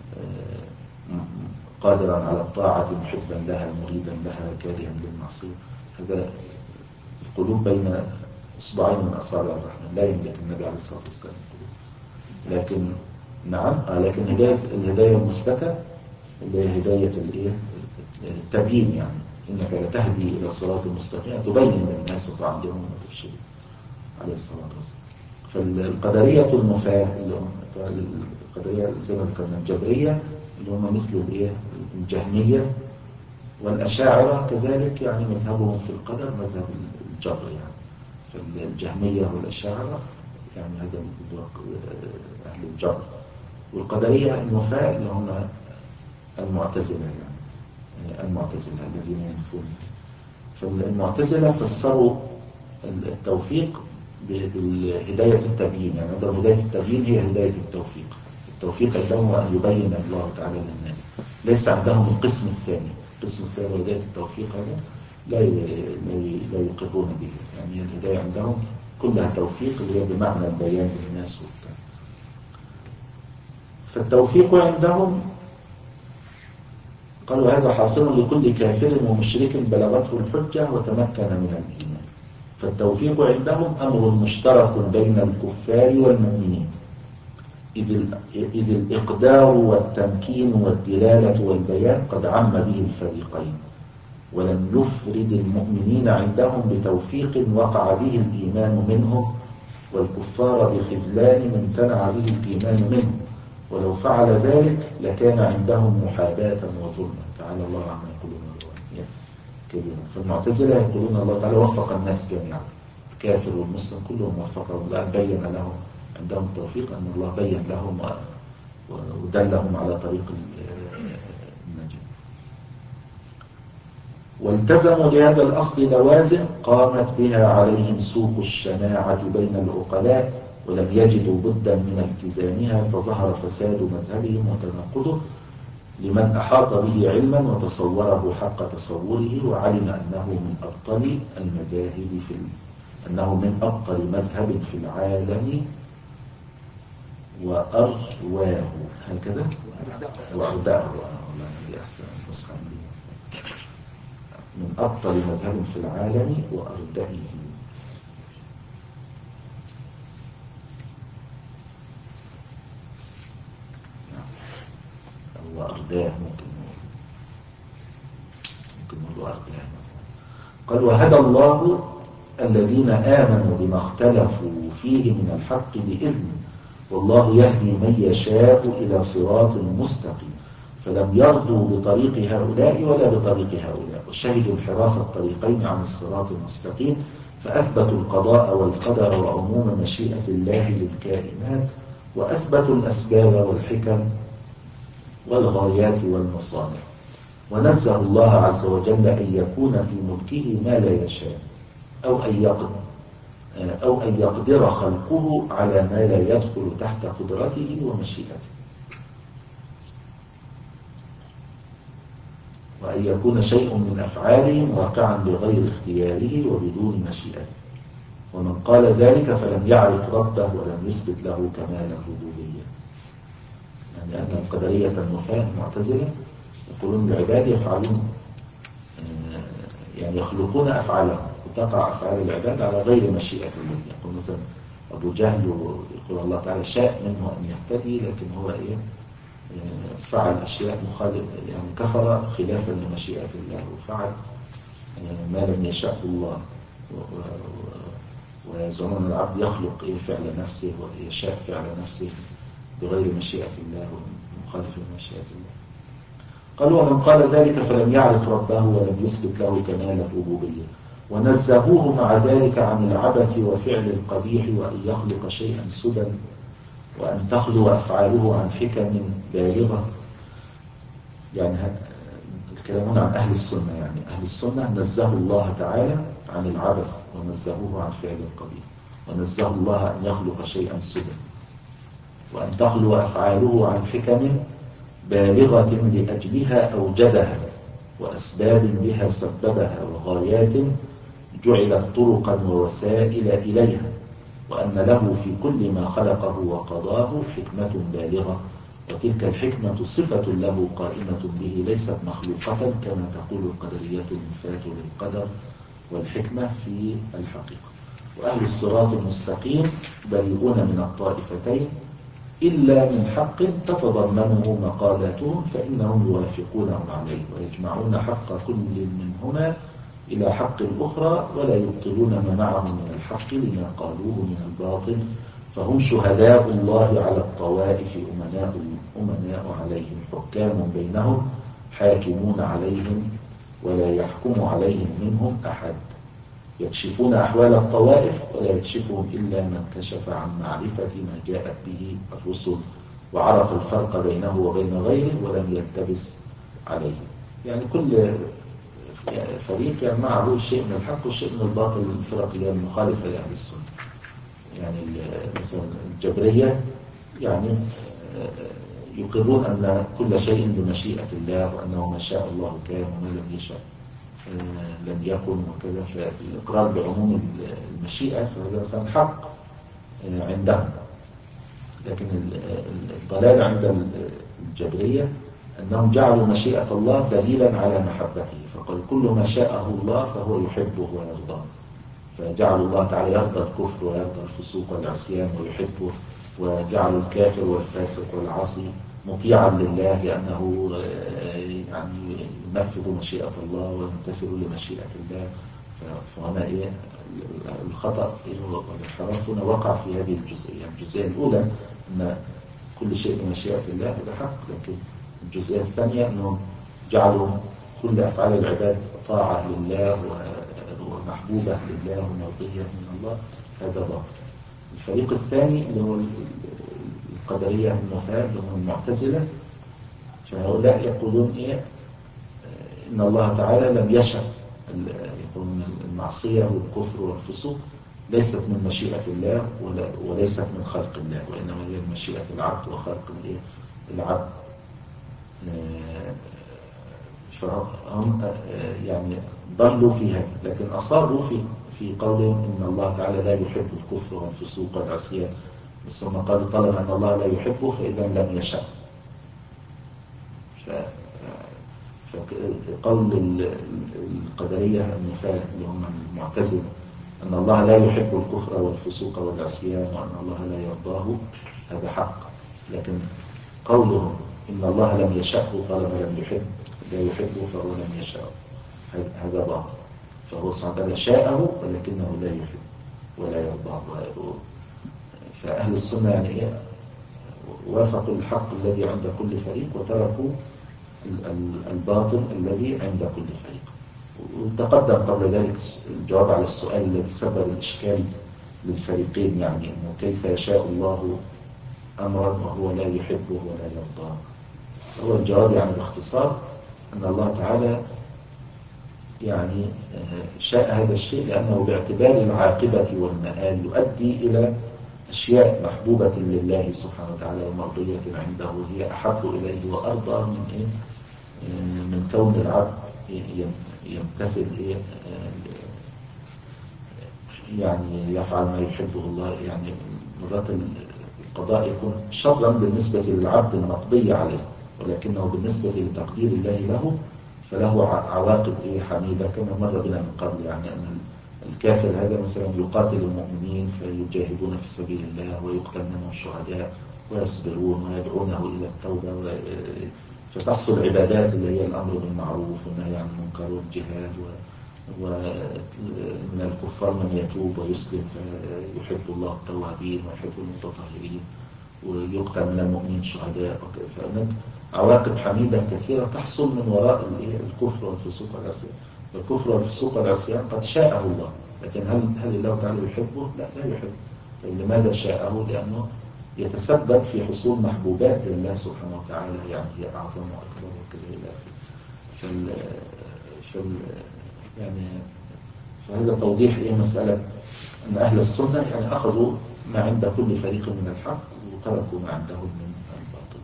قادرا على الطاعة محبا لها مريدا لها كارها للمعصية. هذا القلوب بين إصبعين من أصابع الرحمن، لا يملك النبي عليه الصلاة والسلام. لكن نعم آه لكن هداية الهداية المثبتة اللي هي هداية الإيه التبيين، يعني إنك لتهدي إلى صراط مستقيم تبين للناس وتعلمهم وتبشرهم عليه الصلاة والسلام. فالقدرية النفاة القدرية زي ما ذكرنا الجبرية اللي هم مثل الإيه الجهمية والأشاعرة كذلك، يعني مذهبهم في القدر مذهب الجبر، يعني فالجهمية والأشاعرة يعني هذا أهل الجبر. والقدرية النفاة اللي هم المعتزلة، يعني المعتزلة الذين ينفون. فالمعتزلة فسروا التوفيق بالهداية التبيين، يعني عندهم هداية التبيين هي هداية التوفيق. التوفيق عندهم أن يبين الله تعالى للناس، ليس عندهم القسم الثاني. القسم الثاني هداية التوفيق هذا لا لا يقرون به، يعني الهداية عندهم كلها توفيق اللي هي بمعنى البيان للناس والتالي. فالتوفيق عندهم قالوا هذا حاصل لكل كافر ومشرك بلغته الحجة وتمكن من الإيمان. فالتوفيق عندهم أمر مشترك بين الكفار والمؤمنين، إذ الإقدار والتمكين والدلالة والبيان قد عم به الفريقين، ولم يفرد المؤمنين عندهم بتوفيق وقع به الإيمان منهم، والكفار بخذلان امتنع به الإيمان منهم، ولو فعل ذلك لكان عندهم محاباة وظلما. تعالى الله عما يقولون كبيرا. فالمعتزلة يقولون الله تعالى وفق الناس جميعا، الكافر والمسلم كلهم وفقهم، لأن بين لهم عندهم توفيق أن الله بين لهم ودلهم على طريق النجاة. والتزموا لهذا الأصل لوازم قامت بها عليهم سوق الشناعة بين العقلاء، ولم يجدوا بدا من التزامها، فظهر فساد مذهبهم وتناقضه لمن أحاط به علما وتصوره حق تصوره وعلم أنه من أبطل المذاهب في أنه من أبطل مذهب في العالم وأرواه هكذا وأرداه والله أحسن نسخة من أبطل مذهب في العالم وأردائه. هو أرداه ممكن ممكن نقول أرداه مثلا. قال وهدى الله الذين آمنوا بما اختلفوا فيه من الحق بإذنه، والله يهدي من يشاء إلى صراط مستقيم. فلم يرضوا بطريق هؤلاء ولا بطريق هؤلاء، وشهدوا انحراف الطريقين عن الصراط المستقيم، فأثبتوا القضاء والقدر وعموم مشيئة الله للكائنات، وأثبتوا الأسباب والحكم والغايات والمصالح، ونزه الله عز وجل أن يكون في ملكه ما لا يشاء أو أن يقدر أو أن يقدر خلقه على ما لا يدخل تحت قدرته ومشيئته، وأن يكون شيء من أفعالهم واقعا بغير اختياره وبدون مشيئته. ومن قال ذلك فلم يعرف ربه ولم يثبت له كمال الربوبية. يعني أن القدرية النفاة المعتزلة يقولون العباد يفعلون يعني يخلقون أفعالهم وتقع أفعال العباد على غير مشيئة الله. يقول مثلا أبو جهل يقول الله تعالى شاء منه أن يهتدي، لكن هو إيه فعل أشياء مخالفة، يعني كفر خلافا لمشيئة الله، وفعل ما لم يشاء الله، ويزعمون أن العبد يخلق إيه فعل نفسه ويشاء فعل نفسه بغير مشيئة الله ومخالف لمشيئة الله. قال ومن قال ذلك فلم يعرف ربه ولم يثبت له كمال الربوبية، ونزهوه مع ذلك عن العبث وفعل القبيح وأن يخلق شيئا سدى، وأن تخلو أفعاله عن حكم بالغة. يعني الكلام هنا عن أهل السنة، يعني أهل السنة نزهوا الله تعالى عن العبث ونزهوه عن فعل القبيح، ونزهوا الله أن يخلق شيئا سدى، وأن تخلو أفعاله عن حكم بالغة لأجلها أوجدها، وأسباب بها سببها، وغايات جعلت طرقا ووسائل إليها، وأن له في كل ما خلقه وقضاه حكمة بالغة، وتلك الحكمة صفة له قائمة به ليست مخلوقة كما تقول القدرية المنفاة للقدر والحكمة في الحقيقة. وأهل الصراط المستقيم بريئون من الطائفتين إلا من حق تتضمنه مقالاتهم، فإنهم يوافقونهم عليه ويجمعون حق كل منهما إلى حق الأخرى، ولا يبطلون ما معه من الحق لما قالوه من الباطل، فهم شهداء الله على الطوائف أمناء أمناء عليهم، حكام بينهم حاكمون عليهم، ولا يحكم عليهم منهم أحد، يكشفون أحوال الطوائف ولا يكشفهم إلا من كشف عن معرفة ما جاءت به الرسل، وعرف الفرق بينه وبين غيره ولم يلتبس عليه. يعني كل فريق يعني معه شيء من الحق وشيء من الباطل، الفرق اللي هي المخالفة لأهل السنة. يعني مثلا الجبرية يعني يقرون أن كل شيء بمشيئة الله، وأنه ما شاء الله كان وما لم يشاء لم يكن وكذا. فالإقرار بعموم المشيئة فهذا مثلا حق عندهم. لكن الضلال عند الجبرية أنهم جعلوا مشيئة الله دليلا على محبته، فقال كل ما شاءه الله فهو يحبه ويرضاه، فجعلوا الله تعالى يرضى الكفر ويرضى الفسوق والعصيان ويحبه، وجعلوا الكافر والفاسق والعاصي مطيعا لله لأنه يعني ينفذ مشيئة الله ويمتثل لمشيئة الله. فهنا إيه الخطأ والانحراف هنا وقع في هذه الجزئية. الجزئية الأولى أن كل شيء بمشيئة الله هذا حق، لكن الجزئية الثانية أنهم جعلوا كل أفعال العباد طاعة لله ومحبوبة لله ومرضية من الله، هذا باطل. الفريق الثاني اللي هو القدرية النفاة اللي هم المعتزلة، فهؤلاء يقولون إيه إن الله تعالى لم يشأ، يقولون المعصية والكفر والفسوق ليست من مشيئة الله وليست من خلق الله، وإنما هي من مشيئة العبد وخلق العبد. فهم يعني ضلوا في هذا، لكن أصابوا في في قولهم إن الله تعالى لا يحب الكفر والفسوق والعصيان، بس هم قالوا طالما أن الله لا يحبه فإذا لم يشأ. فقول القدرية النفاة اللي هم المعتزلة أن الله لا يحب الكفر والفسوق والعصيان وأن الله لا يرضاه هذا حق، لكن قولهم إن الله لم يشأه طالما لم يحب لا يحبه فهو لم يشأه هذا باطل. فهو سبحانه شاءه ولكنه لا يحب ولا يرضاه. فأهل السنة يعني إيه وافقوا الحق الذي عند كل فريق وتركوا الباطل الذي عند كل فريق. وتقدم قبل ذلك الجواب على السؤال الذي سبب الإشكال للفريقين، يعني إنه كيف يشاء الله أمرا وهو لا يحبه ولا يرضاه. هو الجواب يعني باختصار أن الله تعالى يعني شاء هذا الشيء لأنه باعتبار العاقبة والمآل يؤدي إلى أشياء محبوبة لله سبحانه وتعالى ومرضية عنده، هي أحب إليه وأرضى من إيه؟ من كون العبد يمتثل إيه؟ يعني يفعل ما يحبه الله. يعني مرات القضاء يكون شرا بالنسبة للعبد المقضي عليه، ولكنه بالنسبة لتقدير الله له فله عواقب إيه حميدة كما مر بنا من قبل. يعني أن الكافر هذا مثلا يقاتل المؤمنين فيجاهدون في سبيل الله ويقتل منهم الشهداء ويصبرون ويدعونه إلى التوبة، فتحصل عبادات اللي هي الأمر بالمعروف والنهي عن المنكر والجهاد، ومن الكفار من يتوب ويسلم فيحب الله التوابين ويحب المتطهرين، ويقتل من المؤمنين شهداء. فهناك عواقب حميدة كثيرة تحصل من وراء الكفر والفسوق والعصيان. الكفر والفسوق والعصيان قد شاءه الله، لكن هل هل الله تعالى يحبه؟ لا، لا يحبه. لماذا شاءه؟ لأنه يتسبب في حصول محبوبات لله سبحانه وتعالى، يعني هي أعظم وأكبر وكذا إلى آخره. فال فال يعني فهذا توضيح إيه مسألة أن أهل السنة يعني أخذوا ما عند كل فريق من الحق وتركوا ما عندهم من الباطل.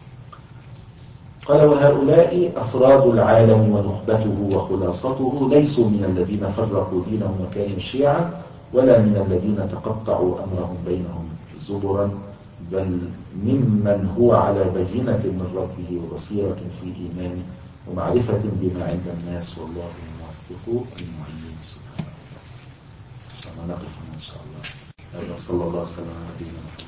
قال وهؤلاء أفراد العالم ونخبته وخلاصته ليسوا من الذين فرقوا دينهم وكانوا شيعا، ولا من الذين تقطعوا أمرهم بينهم زبرا، بل ممن هو على بينة من ربه وبصيرة في إيمانه ومعرفة بما عند الناس، والله الموفق المعين سبحانه وتعالى. نقف إن شاء الله. هذا صلى الله عليه وسلم على نبينا محمد.